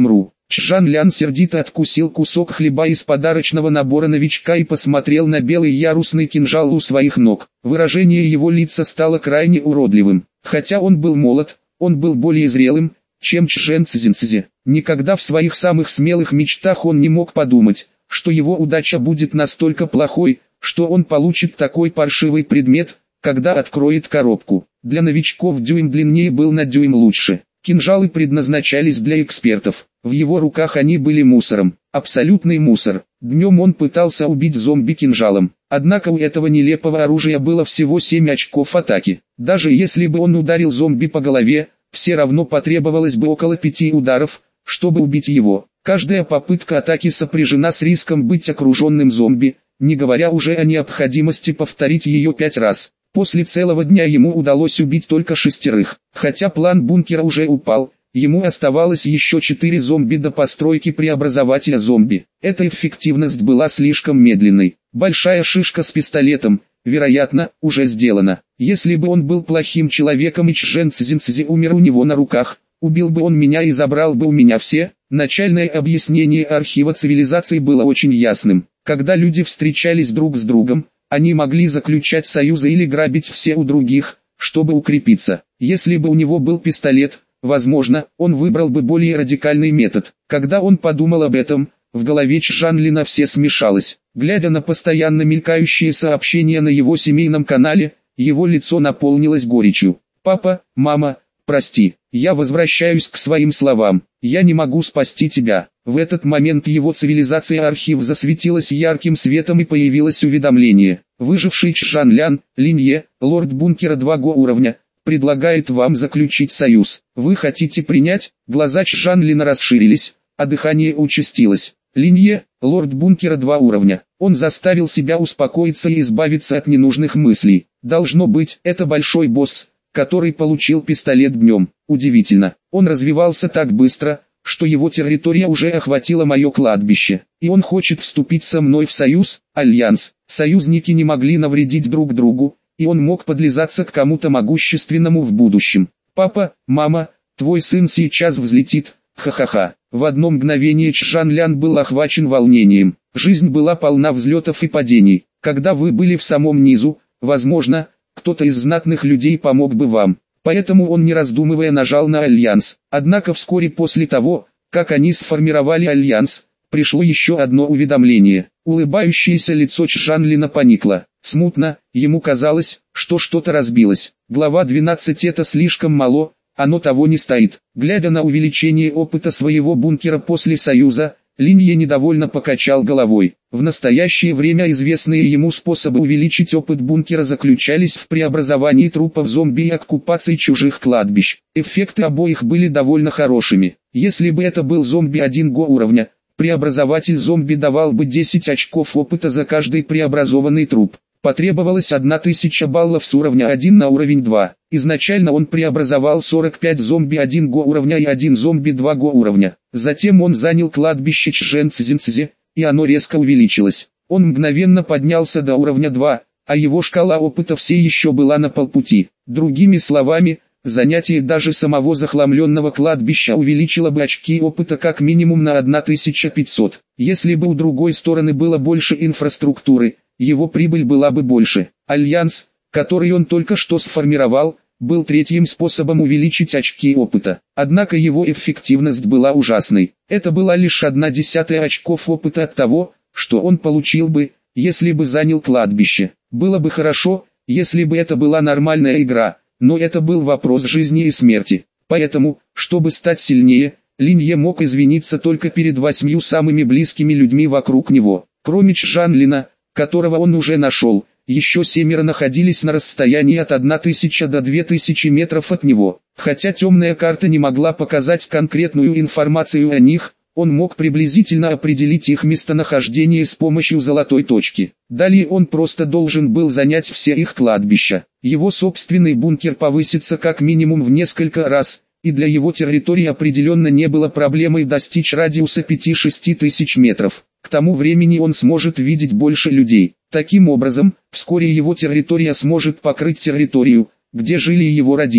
Чжан Лян сердито откусил кусок хлеба из подарочного набора новичка и посмотрел на белый ярусный кинжал у своих ног. Выражение его лица стало крайне уродливым. Хотя он был молод, он был более зрелым, чем Чжэн Цзиньцзи. Никогда в своих самых смелых мечтах он не мог подумать, что его удача будет настолько плохой, что он получит такой паршивый предмет, когда откроет коробку. Для новичков дюйм длиннее был на дюйм лучше. Кинжалы предназначались для экспертов. В его руках они были мусором. Абсолютный мусор. Днем он пытался убить зомби кинжалом. Однако у этого нелепого оружия было всего 7 очков атаки. Даже если бы он ударил зомби по голове, все равно потребовалось бы около 5 ударов, чтобы убить его. Каждая попытка атаки сопряжена с риском быть окруженным зомби, не говоря уже о необходимости повторить ее 5 раз. После целого дня ему удалось убить только 6. Хотя план бункера уже упал, ему оставалось еще 4 зомби до постройки преобразователя зомби. Эта эффективность была слишком медленной. Большая шишка с пистолетом, вероятно, уже сделана. Если бы он был плохим человеком и Чжэн Цзиньцзи умер у него на руках, убил бы он меня и забрал бы у меня все. Начальное объяснение архива цивилизаций было очень ясным. Когда люди встречались друг с другом, они могли заключать союзы или грабить все у других, чтобы укрепиться. Если бы у него был пистолет, возможно, он выбрал бы более радикальный метод. Когда он подумал об этом, в голове Чжан Лина все смешалось. Глядя на постоянно мелькающие сообщения на его семейном канале, его лицо наполнилось горечью. «Папа, мама, прости, я возвращаюсь к своим словам. Я не могу спасти тебя». В этот момент его цивилизация архив засветилась ярким светом и появилось уведомление. Выживший Чжан Лян, Линье, лорд бункера 2 го уровня, предлагает вам заключить союз. Вы хотите принять? Глаза Чжан Лина расширились, а дыхание участилось. Линье, лорд бункера 2 уровня. Он заставил себя успокоиться и избавиться от ненужных мыслей. Должно быть, это большой босс, который получил пистолет днем. Удивительно, он развивался так быстро, что его территория уже охватила мое кладбище, и он хочет вступить со мной в союз, альянс. Союзники не могли навредить друг другу, и он мог подлизаться к кому-то могущественному в будущем. «Папа, мама, твой сын сейчас взлетит, ха-ха-ха». В одно мгновение Чжан Лян был охвачен волнением. Жизнь была полна взлетов и падений. Когда вы были в самом низу, возможно, кто-то из знатных людей помог бы вам. Поэтому он не раздумывая нажал на альянс. Однако вскоре после того, как они сформировали альянс, пришло еще одно уведомление. Улыбающееся лицо Чжан Лина поникло. Смутно, ему казалось, что что-то разбилось. Глава 12 это слишком мало, оно того не стоит. Глядя на увеличение опыта своего бункера после союза, Линье недовольно покачал головой. В настоящее время известные ему способы увеличить опыт бункера заключались в преобразовании трупов зомби и оккупации чужих кладбищ. Эффекты обоих были довольно хорошими. Если бы это был зомби 1 го уровня, преобразователь зомби давал бы 10 очков опыта за каждый преобразованный труп. Потребовалось 1000 баллов с уровня 1 на уровень 2. Изначально он преобразовал 45 зомби 1 го уровня и 1 зомби 2 го уровня. Затем он занял кладбище Чжэн Цзиньцзи, и оно резко увеличилось. Он мгновенно поднялся до уровня 2, а его шкала опыта все еще была на полпути. Другими словами, занятие даже самого захламленного кладбища увеличило бы очки опыта как минимум на 1500. Если бы у другой стороны было больше инфраструктуры, его прибыль была бы больше. Альянс, который он только что сформировал, был третьим способом увеличить очки опыта. Однако его эффективность была ужасной. Это была лишь 1/10 очков опыта от того, что он получил бы, если бы занял кладбище. Было бы хорошо, если бы это была нормальная игра, но это был вопрос жизни и смерти. Поэтому, чтобы стать сильнее, Линье мог извиниться только перед 8 самыми близкими людьми вокруг него. Кроме Чжан Лина, которого он уже нашел, еще 7 находились на расстоянии от 1000 до 2000 метров от него. Хотя темная карта не могла показать конкретную информацию о них, он мог приблизительно определить их местонахождение с помощью золотой точки. Далее он просто должен был занять все их кладбища. Его собственный бункер повысится как минимум в несколько раз, и для его территории определенно не было проблемой достичь радиуса 5-6 тысяч метров. К тому времени он сможет видеть больше людей. Таким образом, вскоре его территория сможет покрыть территорию, где жили его родители.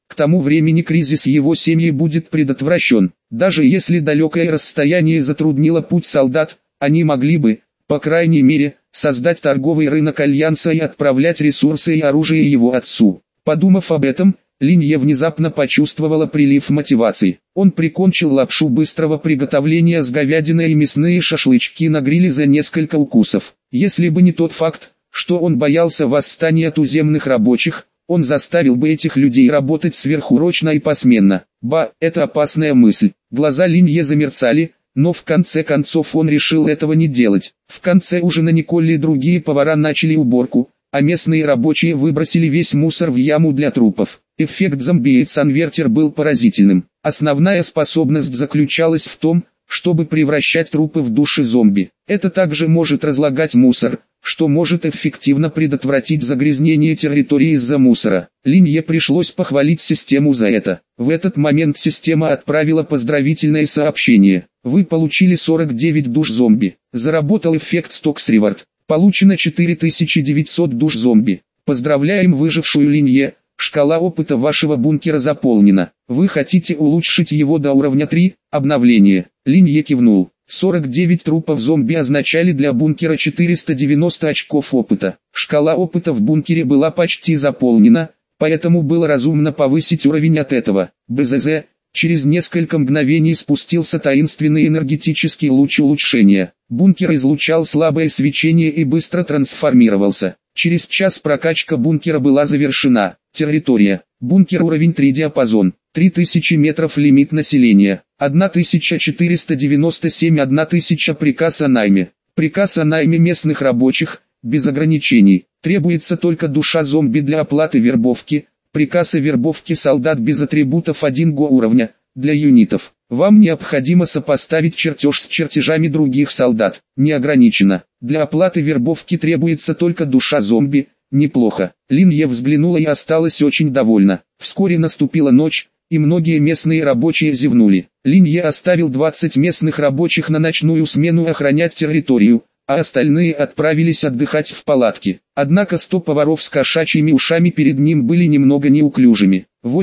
К тому времени кризис его семьи будет предотвращен. Даже если далекое расстояние затруднило путь солдат, они могли бы, по крайней мере, создать торговый рынок Альянса и отправлять ресурсы и оружие его отцу. Подумав об этом, Линье внезапно почувствовала прилив мотивации. Он прикончил лапшу быстрого приготовления с говядиной и мясные шашлычки на гриле за несколько укусов. Если бы не тот факт, что он боялся восстания туземных рабочих, он заставил бы этих людей работать сверхурочно и посменно. Это опасная мысль. Глаза Линье замерцали, но в конце концов он решил этого не делать. В конце ужина Николь и другие повара начали уборку, а местные рабочие выбросили весь мусор в яму для трупов. Эффект зомби-конвертер был поразительным. Основная способность заключалась в том, чтобы превращать трупы в души зомби. Это также может разлагать мусор, что может эффективно предотвратить загрязнение территории из-за мусора. Линье пришлось похвалить систему за это. В этот момент система отправила поздравительное сообщение. Вы получили 49 душ зомби. Заработал эффект Stocks Reward. Получено 4900 душ зомби. Поздравляем выжившую Линье. Шкала опыта вашего бункера заполнена. Вы хотите улучшить его до уровня 3, обновление. Линье кивнул. 49 трупов зомби означали для бункера 490 очков опыта. Шкала опыта в бункере была почти заполнена, поэтому было разумно повысить уровень от этого. БЗЗ. Через несколько мгновений спустился таинственный энергетический луч улучшения. Бункер излучал слабое свечение и быстро трансформировался. Через час прокачка бункера была завершена. Территория. Бункер уровень 3 диапазон. 3000 метров лимит населения. 1497 1000 приказ о найме. Приказ о найме местных рабочих, без ограничений. Требуется только душа зомби для оплаты вербовки. Приказ о вербовке солдат без атрибутов 1 го уровня, для юнитов. Вам необходимо сопоставить чертеж с чертежами других солдат. Не ограничено. Для оплаты вербовки требуется только душа зомби. Неплохо. Линье взглянула и осталась очень довольна. Вскоре наступила ночь, и многие местные рабочие зевнули. Линье оставил 20 местных рабочих на ночную смену охранять территорию, а остальные отправились отдыхать в палатке. Однако 100 поваров с кошачьими ушами перед ним были немного неуклюжими.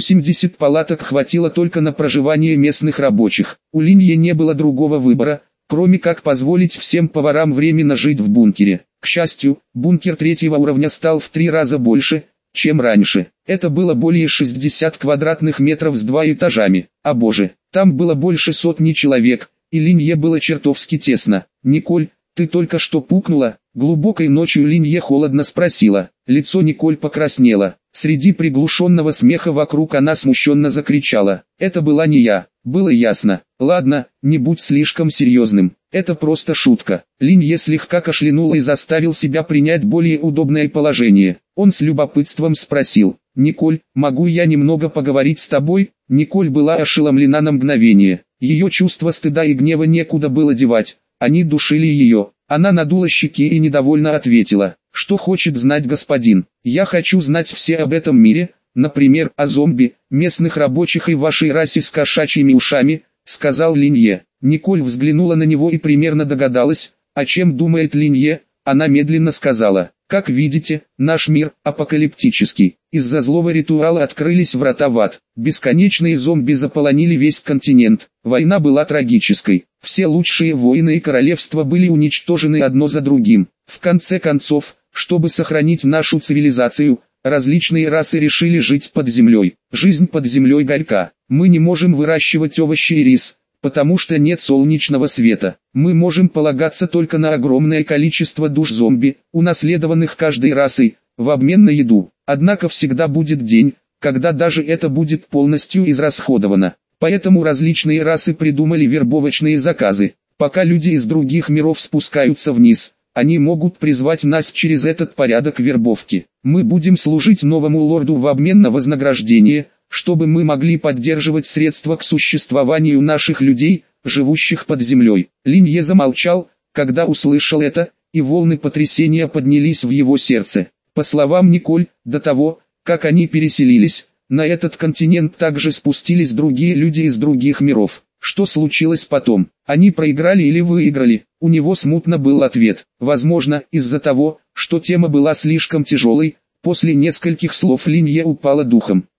80 палаток хватило только на проживание местных рабочих. У Линье не было другого выбора, кроме как позволить всем поварам временно жить в бункере. К счастью, бункер 3-го уровня стал в 3 раза больше, чем раньше. Это было более 60 квадратных метров с 2 этажами. О боже, там было больше сотни человек, и Линье было чертовски тесно. «Николь, ты только что пукнула?» Глубокой ночью Линье холодно спросила. Лицо Николь покраснело. Среди приглушенного смеха вокруг она смущенно закричала. «Это была не я». Было ясно. «Ладно, не будь слишком серьезным. Это просто шутка». Линье слегка кашлянул и заставил себя принять более удобное положение. Он с любопытством спросил. «Николь, могу я немного поговорить с тобой?» Николь была ошеломлена на мгновение. Ее чувство стыда и гнева некуда было девать. Они душили ее. Она надула щеки и недовольно ответила. «Что хочет знать господин? Я хочу знать все об этом мире, например, о зомби, местных рабочих и вашей расе с кошачьими ушами», сказал Линье. Николь взглянула на него и примерно догадалась, о чем думает Линье. Она медленно сказала. «Как видите, наш мир апокалиптический. Из-за злого ритуала открылись врата в ад. Бесконечные зомби заполонили весь континент. Война была трагической. Все лучшие воины и королевства были уничтожены одно за другим. В конце концов, чтобы сохранить нашу цивилизацию, различные расы решили жить под землей. Жизнь под землей горька. Мы не можем выращивать овощи и рис, потому что нет солнечного света. Мы можем полагаться только на огромное количество душ зомби, унаследованных каждой расой, в обмен на еду. Однако всегда будет день, когда даже это будет полностью израсходовано. Поэтому различные расы придумали вербовочные заказы. Пока люди из других миров спускаются вниз, они могут призвать нас через этот порядок вербовки. Мы будем служить новому лорду в обмен на вознаграждение, чтобы мы могли поддерживать средства к существованию наших людей, живущих под землей». Линье замолчал, когда услышал это, и волны потрясения поднялись в его сердце. По словам Николь, до того, как они переселились, на этот континент также спустились другие люди из других миров. Что случилось потом? Они проиграли или выиграли? У него смутно был ответ. Возможно, из-за того, что тема была слишком тяжелой, после нескольких слов Линье упала духом.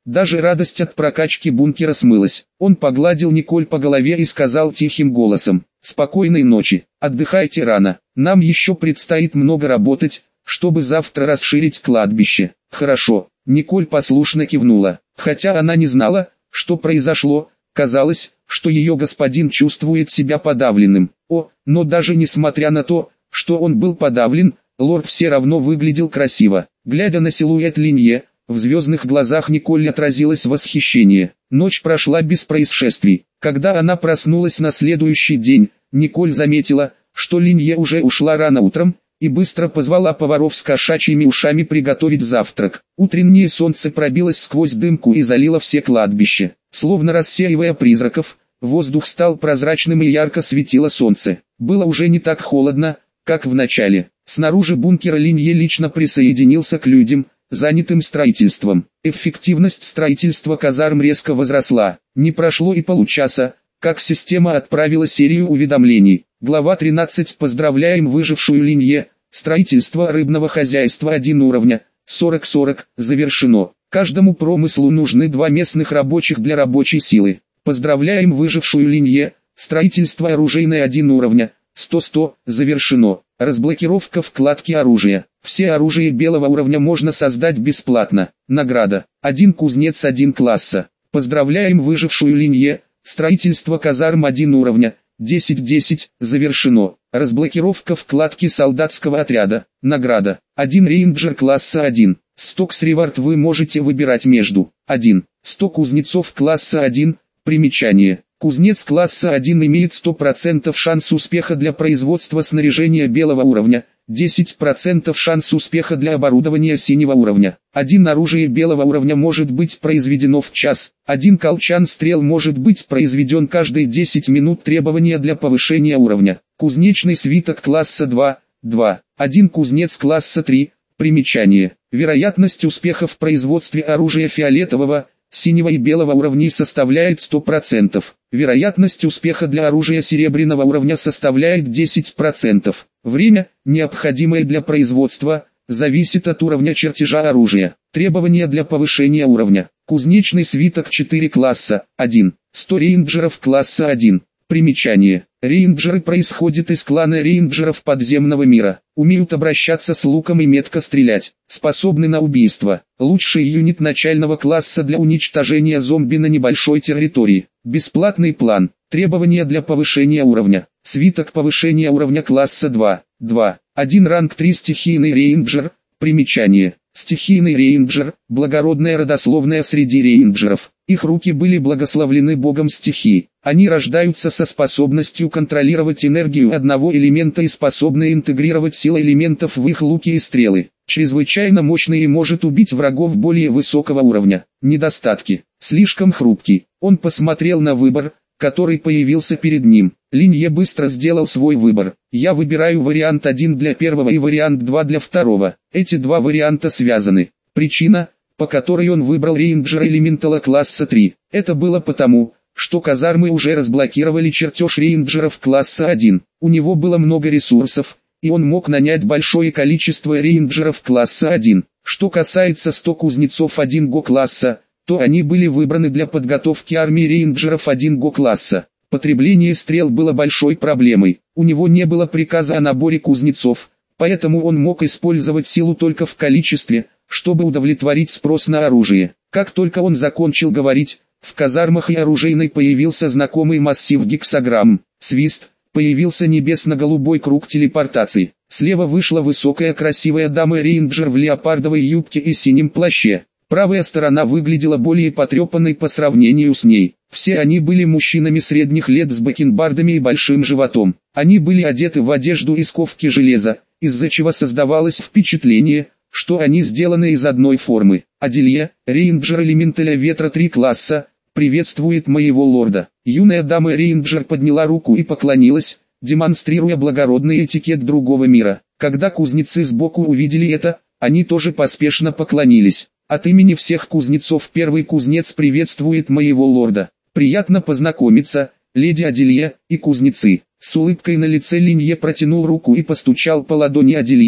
Даже радость от прокачки бункера смылась. Он погладил Николь по голове и сказал тихим голосом: «Спокойной ночи, отдыхайте рано, нам еще предстоит много работать, чтобы завтра расширить кладбище». «Хорошо», Николь послушно кивнула. Хотя она не знала, что произошло, казалось, что ее господин чувствует себя подавленным. Но даже несмотря на то, что он был подавлен, лорд все равно выглядел красиво. Глядя на силуэт Линье, в звездных глазах Николь отразилось восхищение. Ночь прошла без происшествий. Когда она проснулась на следующий день, Николь заметила, что Линье уже ушла рано утром, и быстро позвала поваров с кошачьими ушами приготовить завтрак. Утреннее солнце пробилось сквозь дымку и залило все кладбище. Словно рассеивая призраков, воздух стал прозрачным и ярко светило солнце. Было уже не так холодно, как в начале. Снаружи бункера Линье лично присоединился к людям, занятым строительством. Эффективность строительства казарм резко возросла. Не прошло и получаса, как система отправила серию уведомлений. Глава 13. Поздравляем выжившую Линье. Строительство рыбного хозяйства 1 уровня, 40-40, завершено. Каждому промыслу нужны 2 местных рабочих для рабочей силы. Поздравляем выжившую Линье. Строительство оружейное 1 уровня, 100-100, завершено. Разблокировка вкладки оружия. Все оружие белого уровня можно создать бесплатно. Награда. 1 кузнец 1 класса. Поздравляем выжившую Линье. Строительство казарм 1 уровня, 10-10, завершено. Разблокировка вкладки солдатского отряда. Награда. 1 рейнджер класса 1. Стокс ревард вы можете выбирать между 1. 100 кузнецов класса 1. Примечание. Кузнец класса 1 имеет 100% шанс успеха для производства снаряжения белого уровня, 10% шанс успеха для оборудования синего уровня. 1 оружие белого уровня может быть произведено в час. 1 колчан стрел может быть произведен каждые 10 минут. Требования для повышения уровня. Кузнечный свиток класса 2, 2. 1 кузнец класса 3. Примечание. Вероятность успеха в производстве оружия фиолетового, синего и белого уровней составляет 100%. Вероятность успеха для оружия серебряного уровня составляет 10%. Время, необходимое для производства, зависит от уровня чертежа оружия. Требования для повышения уровня. Кузнечный свиток 4 класса 1. 100 рейнджеров класса 1. Примечание. Рейнджеры происходят из клана рейнджеров подземного мира. Умеют обращаться с луком и метко стрелять. Способны на убийство. Лучший юнит начального класса для уничтожения зомби на небольшой территории. Бесплатный план. Требования для повышения уровня. Свиток повышения уровня класса 2. 2. 1 ранг 3 стихийный рейнджер. Примечание. Стихийный рейнджер – благородная родословная среди рейнджеров. Их руки были благословлены богом стихий. Они рождаются со способностью контролировать энергию одного элемента и способны интегрировать силы элементов в их луки и стрелы. Чрезвычайно мощный и может убить врагов более высокого уровня. Недостатки. Слишком хрупкий. Он посмотрел на выбор, который появился перед ним. Линье быстро сделал свой выбор. Я выбираю вариант 1 для первого и вариант 2 для второго. Эти 2 варианта связаны. Причина, по которой он выбрал рейнджера элементала класса 3. Это было потому, что казармы уже разблокировали чертеж рейнджеров класса 1. У него было много ресурсов, и он мог нанять большое количество рейнджеров класса 1. Что касается 100 кузнецов 1 го класса, то они были выбраны для подготовки армии рейнджеров 1 го класса. Потребление стрел было большой проблемой. У него не было приказа о наборе кузнецов, поэтому он мог использовать силу только в количестве, чтобы удовлетворить спрос на оружие. Как только он закончил говорить, в казармах и оружейной появился знакомый массив гексаграмм. Свист, появился небесно-голубой круг телепортации. Слева вышла высокая красивая дама-рейнджер в леопардовой юбке и синем плаще. Правая сторона выглядела более потрепанной по сравнению с ней. Все они были мужчинами средних лет с бакенбардами и большим животом. Они были одеты в одежду из ковки железа, из-за чего создавалось впечатление, что они сделаны из одной формы. Аделье, рейнджер элементаля ветра 3 класса, приветствует моего лорда. Юная дама-рейнджер подняла руку и поклонилась, демонстрируя благородный этикет другого мира. Когда кузнецы сбоку увидели это, они тоже поспешно поклонились. От имени всех кузнецов первый кузнец приветствует моего лорда. Приятно познакомиться, леди Аделье и кузнецы. С улыбкой на лице Линье протянул руку и постучал по ладони Аделье,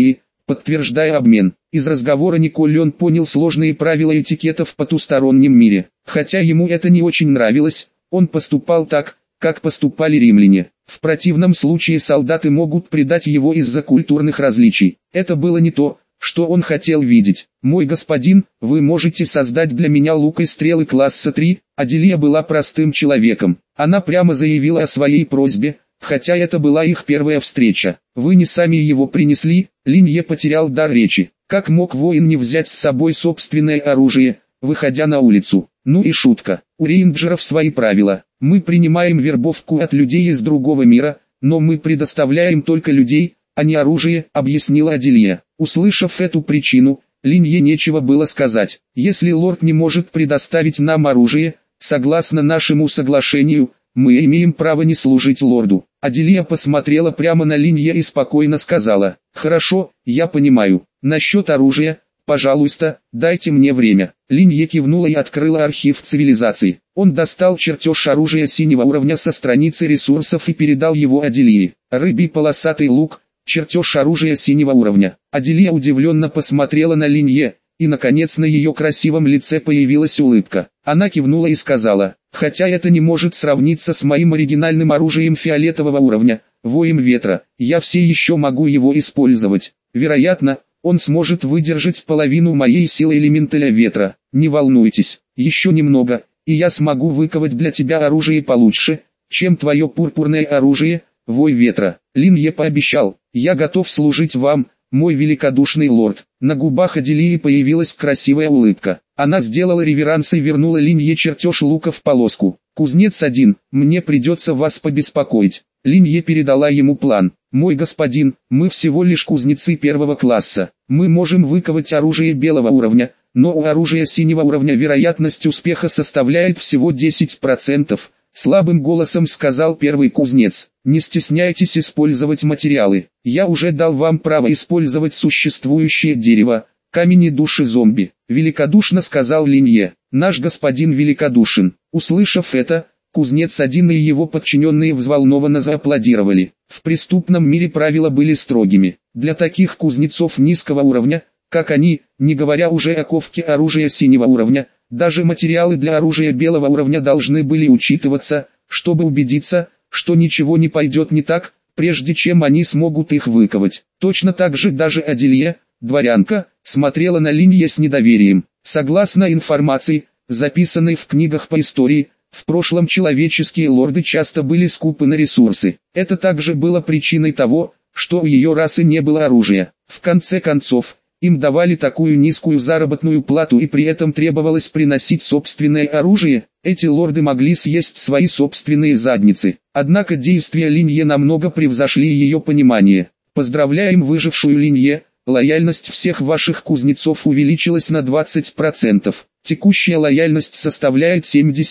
подтверждая обмен. Из разговора Николь он понял сложные правила этикета в потустороннем мире. Хотя ему это не очень нравилось, он поступал так, как поступали римляне. В противном случае солдаты могут предать его из-за культурных различий. Это было не то, что он хотел видеть. «Мой господин, вы можете создать для меня лук и стрелы класса 3», Аделия была простым человеком. Она прямо заявила о своей просьбе, хотя это была их первая встреча. «Вы не сами его принесли», Линье потерял дар речи. Как мог воин не взять с собой собственное оружие, выходя на улицу? Ну и шутка. У рейнджеров свои правила. Мы принимаем вербовку от людей из другого мира, но мы предоставляем только людей, а не оружие, объяснила Аделия. Услышав эту причину, Линье нечего было сказать. Если лорд не может предоставить нам оружие, согласно нашему соглашению, мы имеем право не служить лорду. Аделия посмотрела прямо на Линье и спокойно сказала: «Хорошо, я понимаю. Насчет оружия, пожалуйста, дайте мне время». Линье кивнула и открыла архив цивилизации. Он достал чертеж оружия синего уровня со страницы ресурсов и передал его Аделии. Рыбий полосатый лук, чертеж оружия синего уровня. Аделия удивленно посмотрела на Линье, и наконец на ее красивом лице появилась улыбка. Она кивнула и сказала: «Хотя это не может сравниться с моим оригинальным оружием фиолетового уровня, воем ветра, я все еще могу его использовать. Вероятно, он сможет выдержать половину моей силы элементаля ветра. Не волнуйтесь, еще немного, и я смогу выковать для тебя оружие получше, чем твое пурпурное оружие, вой ветра». Линье пообещал: «Я готов служить вам, мой великодушный лорд». На губах Аделии появилась красивая улыбка. Она сделала реверанс и вернула Линье чертеж лука в полоску. «Кузнец 1, мне придется вас побеспокоить». Линье передала ему план. «Мой господин, мы всего лишь кузнецы первого класса. Мы можем выковать оружие белого уровня, но у оружия синего уровня вероятность успеха составляет всего 10%. Слабым голосом сказал первый кузнец. «Не стесняйтесь использовать материалы. Я уже дал вам право использовать существующее дерево, камень и души зомби», великодушно сказал Линье. «Наш господин великодушен». Услышав это, кузнец 1 и его подчиненные взволнованно зааплодировали. В преступном мире правила были строгими. Для таких кузнецов низкого уровня, как они, не говоря уже о ковке оружия синего уровня, даже материалы для оружия белого уровня должны были учитываться, чтобы убедиться, что ничего не пойдет не так, прежде чем они смогут их выковать. Точно так же даже Аделия, дворянка, смотрела на Линье с недоверием. Согласно информации, записанной в книгах по истории, в прошлом человеческие лорды часто были скупы на ресурсы. Это также было причиной того, что у ее расы не было оружия. В конце концов, им давали такую низкую заработную плату и при этом требовалось приносить собственное оружие, эти лорды могли съесть свои собственные задницы. Однако действия Линье намного превзошли ее понимание. «Поздравляем выжившую Линье, лояльность всех ваших кузнецов увеличилась на 20%. Текущая лояльность составляет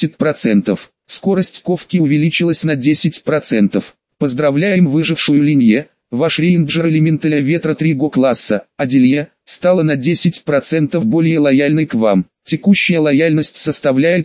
70%. Скорость ковки увеличилась на 10%. Поздравляем выжившую Линье, ваш рейнджер элементаля ветра 3 класса, Аделия, стала на 10% более лояльной к вам. Текущая лояльность составляет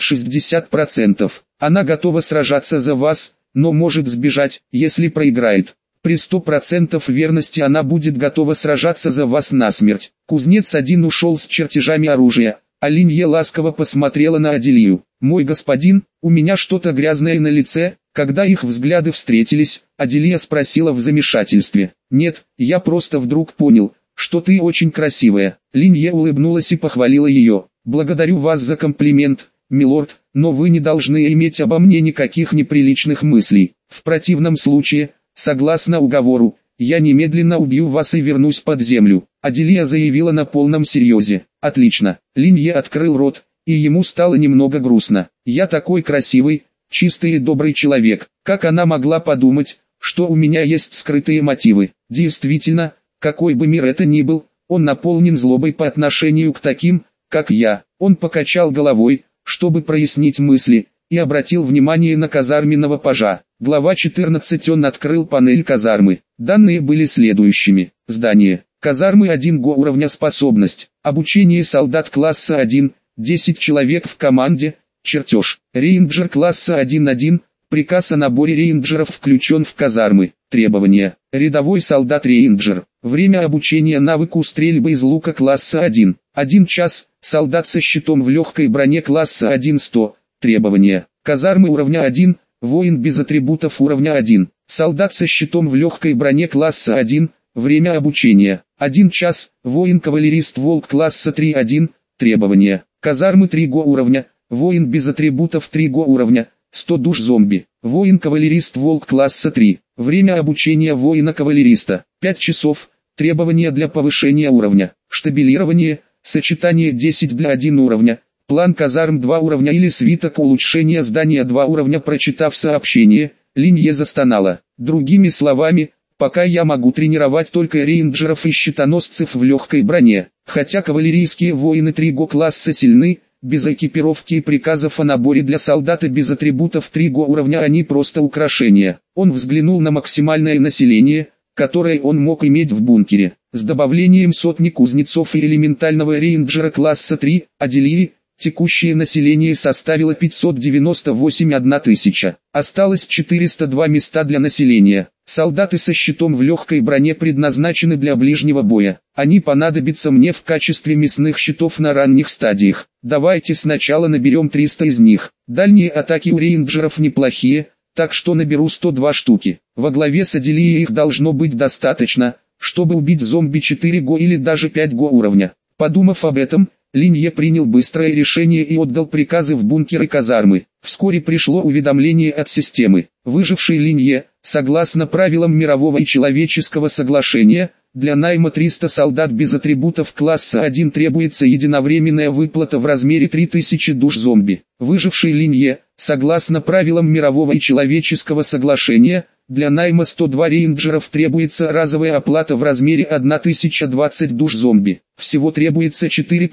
60%. Она готова сражаться за вас, но может сбежать, если проиграет. При 100% верности она будет готова сражаться за вас насмерть». Кузнец 1 ушел с чертежами оружия, а Линье ласково посмотрела на Аделию. «Мой господин, у меня что-то грязное на лице». Когда их взгляды встретились, Аделия спросила в замешательстве: «Нет, я просто вдруг понял, что ты очень красивая». Линье улыбнулась и похвалила ее. «Благодарю вас за комплимент, милорд, но вы не должны иметь обо мне никаких неприличных мыслей. В противном случае, согласно уговору, я немедленно убью вас и вернусь под землю». Аделия заявила на полном серьезе. «Отлично». Линье открыл рот, и ему стало немного грустно. «Я такой красивый, чистый и добрый человек. Как она могла подумать, что у меня есть скрытые мотивы?» Действительно, какой бы мир это ни был, он наполнен злобой по отношению к таким, как я. Он покачал головой, чтобы прояснить мысли, и обратил внимание на казарменного пажа. Глава 14. Он открыл панель казармы. Данные были следующими. Здание. Казармы 1 уровня способность. Обучение солдат класса 1, 10 человек в команде. Чертеж. Рейнджер класса 1-1, Приказ о наборе рейнджеров включен в казармы. Требования. Рядовой солдат-рейнджер. Время обучения навыку стрельбы из лука класса 1. 1 час. Солдат со щитом в легкой броне класса 1 100. Требования. Казармы уровня 1. Воин без атрибутов уровня 1. Солдат со щитом в легкой броне класса 1. Время обучения. 1 час. Воин-кавалерист волк класса 3 1. Требования. Казармы 3 го уровня. Воин без атрибутов 3 го уровня. 100 душ зомби. Воин-кавалерист волк класса 3. Время обучения воина-кавалериста. 5 часов. Требования для повышения уровня. Штабелирование. Сочетание 10 для 1 уровня. План казарм 2 уровня или свиток улучшения здания 2 уровня. Прочитав сообщение, Линье застонала. Другими словами, пока я могу тренировать только рейнджеров и щитоносцев в легкой броне. Хотя кавалерийские воины 3 го класса сильны, без экипировки и приказов о наборе для солдата без атрибутов 3 го уровня они просто украшения. Он взглянул на максимальное население, которое он мог иметь в бункере. С добавлением сотни кузнецов и элементального рейнджера класса 3, Аделии, текущее население составило 598 тысяча. Осталось 402 места для населения. Солдаты со щитом в легкой броне предназначены для ближнего боя. Они понадобятся мне в качестве мясных щитов на ранних стадиях. Давайте сначала наберем 300 из них. Дальние атаки у рейнджеров неплохие, так что наберу 102 штуки. Во главе с Аделией их должно быть достаточно, чтобы убить зомби 4 го или даже 5 го уровня. Подумав об этом, Линье принял быстрое решение и отдал приказы в бункеры казармы. Вскоре пришло уведомление от системы. Выживший Линье, согласно правилам мирового и человеческого соглашения, для найма 300 солдат без атрибутов класса 1 требуется единовременная выплата в размере 3000 душ зомби. Выживший Линье, согласно правилам мирового и человеческого соглашения, для найма 102 рейнджеров требуется разовая оплата в размере 1020 душ зомби. Всего требуется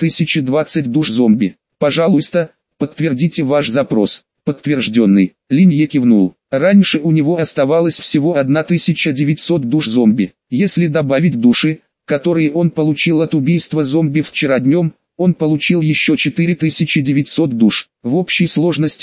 4020 душ зомби. Пожалуйста, подтвердите ваш запрос. Подтвержденный. Линье кивнул. Раньше у него оставалось всего 1900 душ зомби. Если добавить души, которые он получил от убийства зомби вчера днем, он получил еще 4900 душ. В общей сложности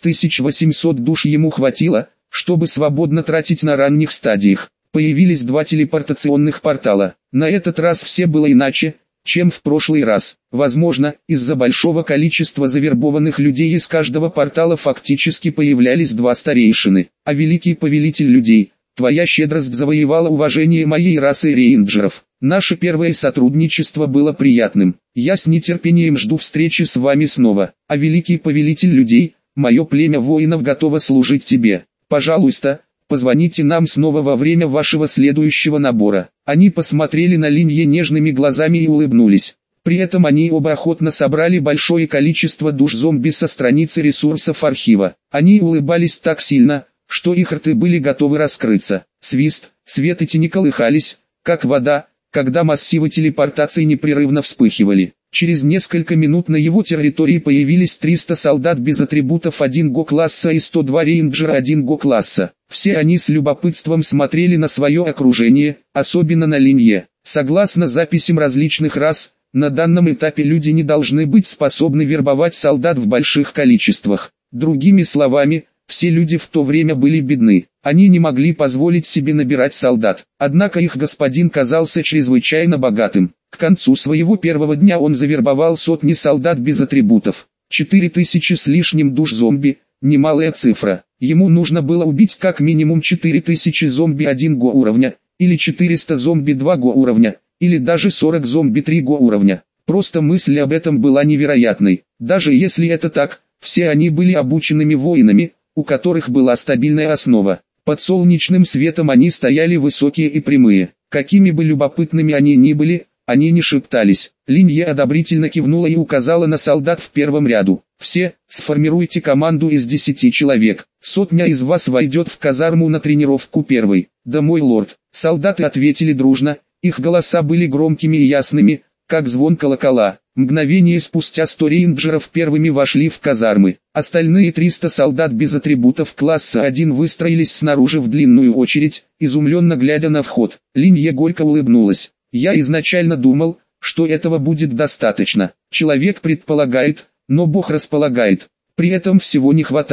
6800 душ ему хватило, чтобы свободно тратить на ранних стадиях. Появились 2 телепортационных портала. На этот раз все было иначе, чем в прошлый раз. Возможно, из-за большого количества завербованных людей из каждого портала фактически появлялись 2 старейшины. А великий повелитель людей, твоя щедрость завоевала уважение моей расы рейнджеров. Наше первое сотрудничество было приятным. Я с нетерпением жду встречи с вами снова. А великий повелитель людей, мое племя воинов готово служить тебе. Пожалуйста, позвоните нам снова во время вашего следующего набора. Они посмотрели на Линье нежными глазами и улыбнулись. При этом они оба охотно собрали большое количество душ зомби со страницы ресурсов архива. Они улыбались так сильно, что их рты были готовы раскрыться. Свист, свет и тени колыхались, как вода, когда массивы телепортации непрерывно вспыхивали. Через несколько минут на его территории появились 300 солдат без атрибутов 1 го класса и 102 рейнджера 1 го класса. Все они с любопытством смотрели на свое окружение, особенно на Линье. Согласно записям различных рас, на данном этапе люди не должны быть способны вербовать солдат в больших количествах. Другими словами, все люди в то время были бедны. Они не могли позволить себе набирать солдат. Однако их господин казался чрезвычайно богатым. К концу своего первого дня он завербовал сотни солдат без атрибутов. 4000 с лишним душ зомби, немалая цифра. Ему нужно было убить как минимум 4000 зомби 1 го уровня, или 400 зомби 2 го уровня, или даже 40 зомби 3 го уровня. Просто мысль об этом была невероятной. Даже если это так, все они были обученными воинами, у которых была стабильная основа. Под солнечным светом они стояли высокие и прямые. Какими бы любопытными они ни были, они не шептались. Линье одобрительно кивнула и указала на солдат в первом ряду. Все, сформируйте команду из 10 человек. 100 из вас войдет в казарму на тренировку первой. Да, мой лорд. Солдаты ответили дружно, их голоса были громкими и ясными, как звон колокола. Мгновение спустя 100 рейнджеров первыми вошли в казармы. Остальные 300 солдат без атрибутов класса 1 выстроились снаружи в длинную очередь, изумленно глядя на вход. Линье горько улыбнулась. Я изначально думал, что этого будет достаточно. Человек предполагает, но Бог располагает. При этом всего не хватает.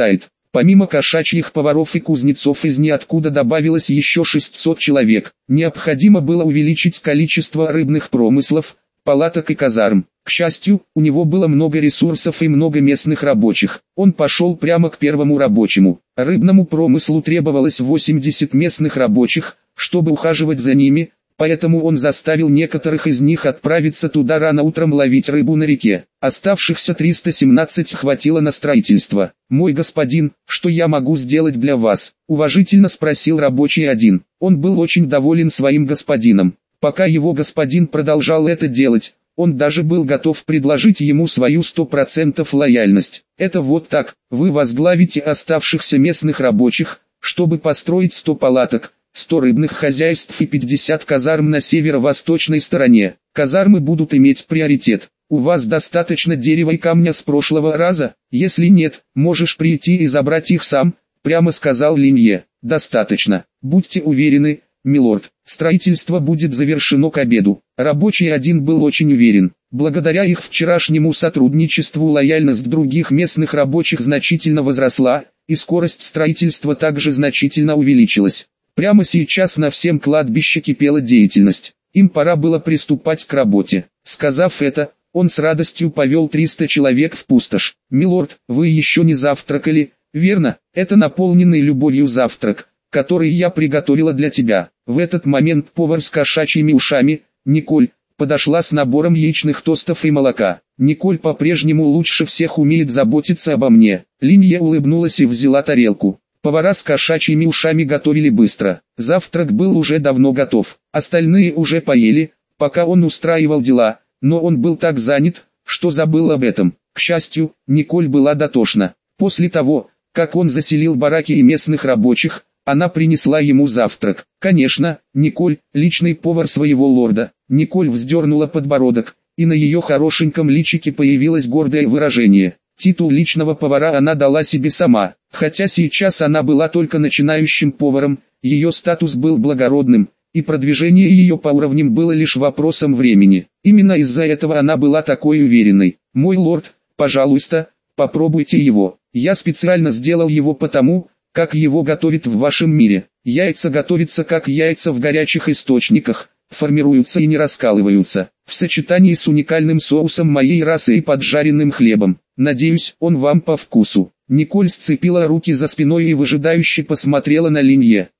Помимо кошачьих поваров и кузнецов из ниоткуда добавилось еще 600 человек. Необходимо было увеличить количество рыбных промыслов, палаток и казарм. К счастью, у него было много ресурсов и много местных рабочих. Он пошел прямо к первому рабочему. Рыбному промыслу требовалось 80 местных рабочих, чтобы ухаживать за ними, поэтому он заставил некоторых из них отправиться туда рано утром ловить рыбу на реке. Оставшихся 317 хватило на строительство. «Мой господин, что я могу сделать для вас?» – уважительно спросил рабочий один. Он был очень доволен своим господином. Пока его господин продолжал это делать, он даже был готов предложить ему свою 100% лояльность. «Это вот так, вы возглавите оставшихся местных рабочих, чтобы построить 100 палаток, 100 рыбных хозяйств и 50 казарм на северо-восточной стороне. Казармы будут иметь приоритет. У вас достаточно дерева и камня с прошлого раза? Если нет, можешь прийти и забрать их сам», — прямо сказал Линье. «Достаточно. Будьте уверены, милорд, строительство будет завершено к обеду». Рабочий один был очень уверен. Благодаря их вчерашнему сотрудничеству лояльность других местных рабочих значительно возросла, и скорость строительства также значительно увеличилась. Прямо сейчас на всем кладбище кипела деятельность. Им пора было приступать к работе. Сказав это, он с радостью повел 300 человек в пустошь. «Милорд, вы еще не завтракали, верно? Это наполненный любовью завтрак, который я приготовила для тебя». В этот момент повар с кошачьими ушами, Николь, подошла с набором яичных тостов и молока. «Николь по-прежнему лучше всех умеет заботиться обо мне». Линье улыбнулась и взяла тарелку. Повара с кошачьими ушами готовили быстро. Завтрак был уже давно готов. Остальные уже поели, пока он устраивал дела, но он был так занят, что забыл об этом. К счастью, Николь была дотошна. После того, как он заселил бараки и местных рабочих, она принесла ему завтрак. Конечно, Николь, личный повар своего лорда. Николь вздернула подбородок, и на ее хорошеньком личике появилось гордое выражение. Титул личного повара она дала себе сама. Хотя сейчас она была только начинающим поваром, ее статус был благородным, и продвижение ее по уровням было лишь вопросом времени. Именно из-за этого она была такой уверенной. «Мой лорд, пожалуйста, попробуйте его. Я специально сделал его потому, как его готовят в вашем мире. Яйца готовятся как яйца в горячих источниках, формируются и не раскалываются, в сочетании с уникальным соусом моей расы и поджаренным хлебом. Надеюсь, он вам по вкусу». Николь сцепила руки за спиной и выжидающе посмотрела на Линье.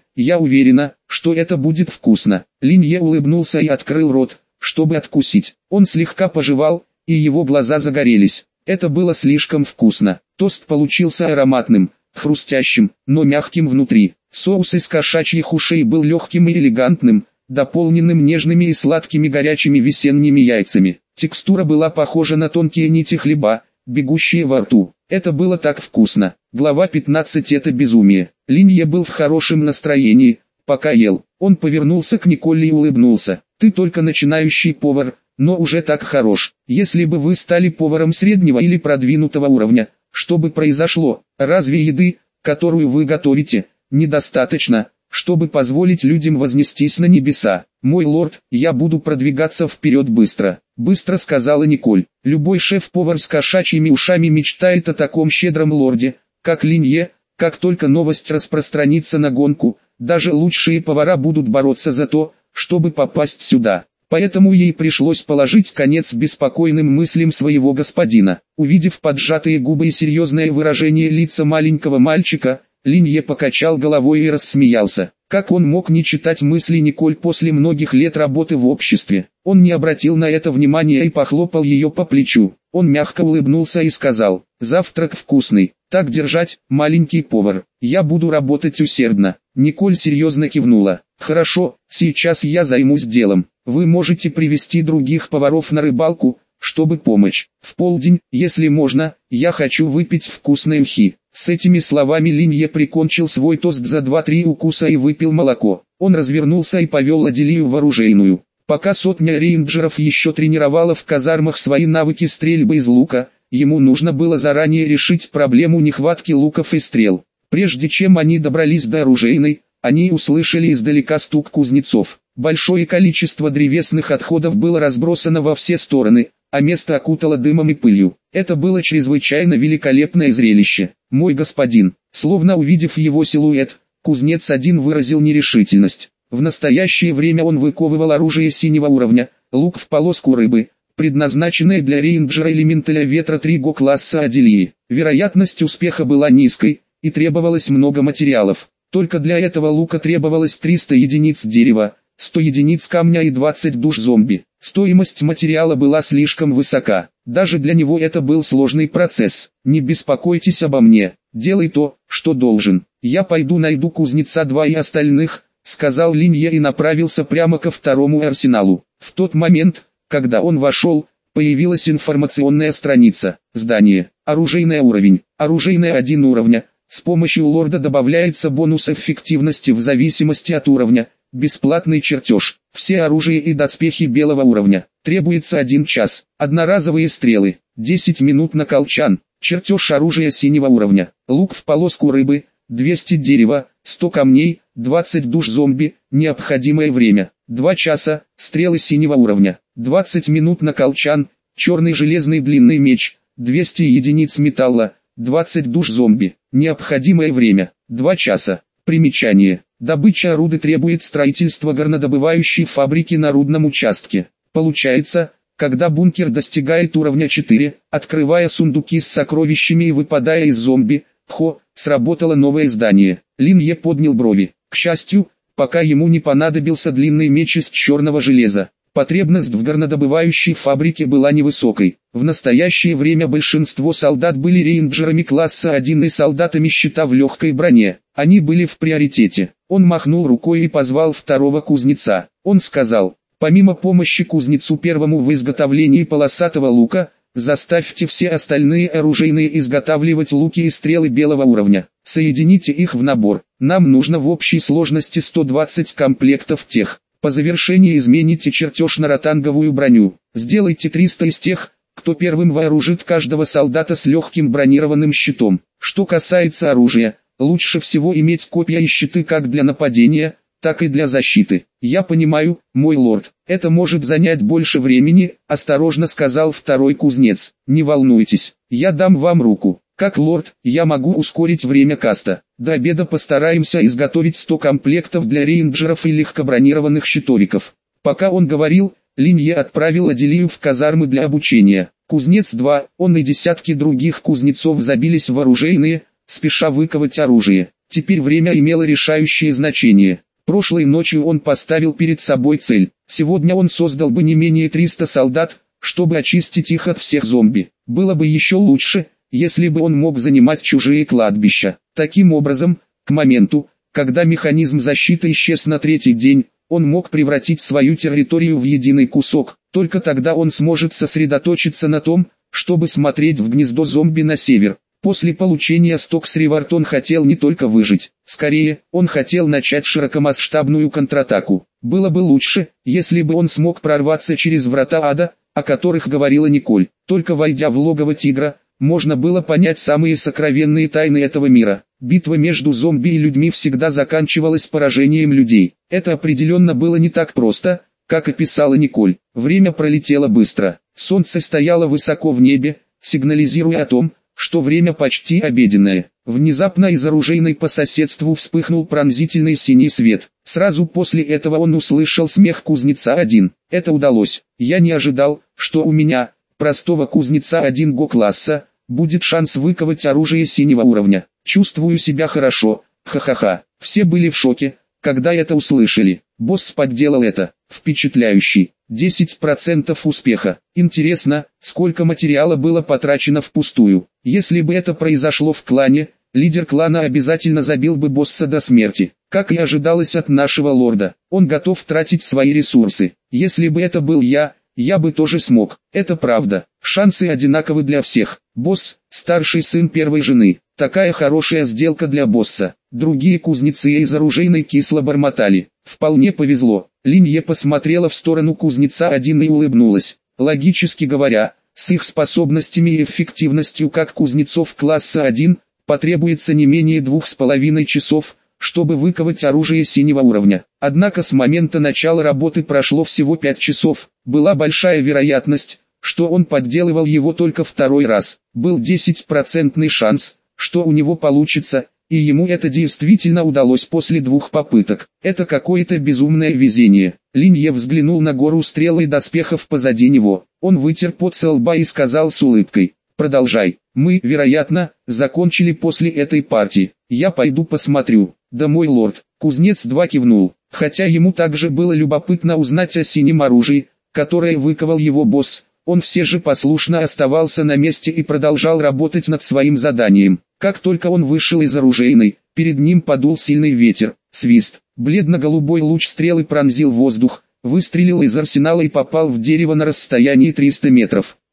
Я уверена, что это будет вкусно». Линье улыбнулся и открыл рот, чтобы откусить. Он слегка пожевал, и его глаза загорелись. Это было слишком вкусно. Тост получился ароматным, хрустящим, но мягким внутри. Соус из кошачьих ушей был легким и элегантным, дополненным нежными и сладкими горячими весенними яйцами. Текстура была похожа на тонкие нити хлеба, бегущие во рту. Это было так вкусно. Глава 15. Это безумие. Линье был в хорошем настроении, пока ел. Он повернулся к Николь и улыбнулся. «Ты только начинающий повар, но уже так хорош. Если бы вы стали поваром среднего или продвинутого уровня, что бы произошло? Разве еды, которую вы готовите, недостаточно, чтобы позволить людям вознестись на небеса?» «Мой лорд, я буду продвигаться вперед быстро», — быстро сказала Николь. Любой шеф-повар с кошачьими ушами мечтает о таком щедром лорде, как Линье. Как только новость распространится на гонку, даже лучшие повара будут бороться за то, чтобы попасть сюда. Поэтому ей пришлось положить конец беспокойным мыслям своего господина. Увидев поджатые губы и серьезное выражение лица маленького мальчика, Линье покачал головой и рассмеялся. Как он мог не читать мысли Николь после многих лет работы в обществе? Он не обратил на это внимания и похлопал ее по плечу. Он мягко улыбнулся и сказал: «Завтрак вкусный. Так держать, маленький повар. Я буду работать усердно». Николь серьезно кивнула. «Хорошо, сейчас я займусь делом. Вы можете привести других поваров на рыбалку, чтобы помочь. В полдень, если можно, я хочу выпить вкусной ухи». С этими словами Линье прикончил свой тост за 2-3 укуса и выпил молоко. Он развернулся и повел Аделию в оружейную. Пока сотня рейнджеров еще тренировала в казармах свои навыки стрельбы из лука, ему нужно было заранее решить проблему нехватки луков и стрел. Прежде чем они добрались до оружейной, они услышали издалека стук кузнецов. Большое количество древесных отходов было разбросано во все стороны, а место окутало дымом и пылью. Это было чрезвычайно великолепное зрелище. «Мой господин», словно увидев его силуэт, кузнец один выразил нерешительность. В настоящее время он выковывал оружие синего уровня, лук в полоску рыбы, предназначенное для рейнджера элементаля ветра 3 класса Аделии. Вероятность успеха была низкой, и требовалось много материалов. Только для этого лука требовалось 300 единиц дерева, 100 единиц камня и 20 душ зомби. Стоимость материала была слишком высока. Даже для него это был сложный процесс. «Не беспокойтесь обо мне, делай то, что должен. Я пойду найду кузнеца 2 и остальных», — сказал Линье и направился прямо ко второму арсеналу. В тот момент, когда он вошел, появилась информационная страница. Здание. Оружейный уровень. Оружейное 1 уровня. С помощью лорда добавляется бонус эффективности в зависимости от уровня. Бесплатный чертеж. Все оружие и доспехи белого уровня. Требуется 1 час. Одноразовые стрелы. 10 минут на колчан. Чертеж оружия синего уровня. Лук в полоску рыбы. 200 дерева. 100 камней. 20 душ зомби. Необходимое время. 2 часа. Стрелы синего уровня. 20 минут на колчан. Черный железный длинный меч. 200 единиц металла. 20 душ зомби. Необходимое время. 2 часа. Примечание. Добыча руды требует строительства горнодобывающей фабрики на рудном участке. Получается, когда бункер достигает уровня 4, открывая сундуки с сокровищами и выпадая из зомби, сработало новое здание. Линье поднял брови. К счастью, пока ему не понадобился длинный меч из черного железа. Потребность в горнодобывающей фабрике была невысокой. В настоящее время большинство солдат были рейнджерами класса 1 и солдатами щита в легкой броне. Они были в приоритете. Он махнул рукой и позвал второго кузнеца. Он сказал: «Помимо помощи кузнецу первому в изготовлении полосатого лука, заставьте все остальные оружейные изготавливать луки и стрелы белого уровня. Соедините их в набор. Нам нужно в общей сложности 120 комплектов тех. По завершении измените чертеж на ротанговую броню. Сделайте 300 из тех, кто первым вооружит каждого солдата с легким бронированным щитом. Что касается оружия, лучше всего иметь копья и щиты как для нападения, так и для защиты. Я понимаю, мой лорд, это может занять больше времени», — осторожно сказал второй кузнец. «Не волнуйтесь, я дам вам руку. Как лорд, я могу ускорить время каста. До обеда постараемся изготовить 100 комплектов для рейнджеров и легкобронированных щитовиков». Пока он говорил, Линье отправил Аделию в казармы для обучения. Кузнец 2, он и десятки других кузнецов забились в оружейные, спеша выковать оружие. Теперь время имело решающее значение. Прошлой ночью он поставил перед собой цель. Сегодня он создал бы не менее 300 солдат, чтобы очистить их от всех зомби. Было бы еще лучше, если бы он мог занимать чужие кладбища. Таким образом, к моменту, когда механизм защиты исчез на 3-й день, он мог превратить свою территорию в единый кусок. Только тогда он сможет сосредоточиться на том, чтобы смотреть в гнездо зомби на север. После получения Стокс Ривард он хотел не только выжить. Скорее, он хотел начать широкомасштабную контратаку. Было бы лучше, если бы он смог прорваться через врата ада, о которых говорила Николь. Только войдя в логово тигра, можно было понять самые сокровенные тайны этого мира. Битва между зомби и людьми всегда заканчивалась поражением людей. Это определенно было не так просто, как описала Николь. Время пролетело быстро. Солнце стояло высоко в небе, сигнализируя о том, что время почти обеденное. Внезапно из оружейной по соседству вспыхнул пронзительный синий свет. Сразу после этого он услышал смех кузнеца 1. Это удалось. Я не ожидал, что у меня, простого кузнеца 1 класса, будет шанс выковать оружие синего уровня. Чувствую себя хорошо, ха-ха-ха. Все были в шоке, когда это услышали. Босс подделал это. Впечатляющий. 10% успеха. Интересно, сколько материала было потрачено впустую. Если бы это произошло в клане, лидер клана обязательно забил бы босса до смерти. Как и ожидалось от нашего лорда, он готов тратить свои ресурсы. Если бы это был я бы тоже смог. Это правда. Шансы одинаковы для всех. Босс – старший сын первой жены. Такая хорошая сделка для босса. Другие кузнецы из оружейной кисло бормотали. Вполне повезло. Линье посмотрела в сторону кузнеца 1 и улыбнулась. Логически говоря, с их способностями и эффективностью как кузнецов класса 1, потребуется не менее 2,5 часов, чтобы выковать оружие синего уровня. Однако с момента начала работы прошло всего 5 часов. Была большая вероятность, что он подделывал его только второй раз. Был 10% шанс, что у него получится, и ему это действительно удалось после 2 попыток. Это какое-то безумное везение. Линье взглянул на гору стрел и доспехов позади него. Он вытер пот со лба и сказал с улыбкой: «Продолжай. Мы, вероятно, закончили после этой партии. Я пойду посмотрю». «Да, мой лорд». Кузнец 2 кивнул, хотя ему также было любопытно узнать о синем оружии, которое выковал его босс. Он все же послушно оставался на месте и продолжал работать над своим заданием. Как только он вышел из оружейной, перед ним подул сильный ветер. Свист. Бледно-голубой луч стрелы пронзил воздух, выстрелил из арсенала и попал в дерево на расстоянии 300 метров.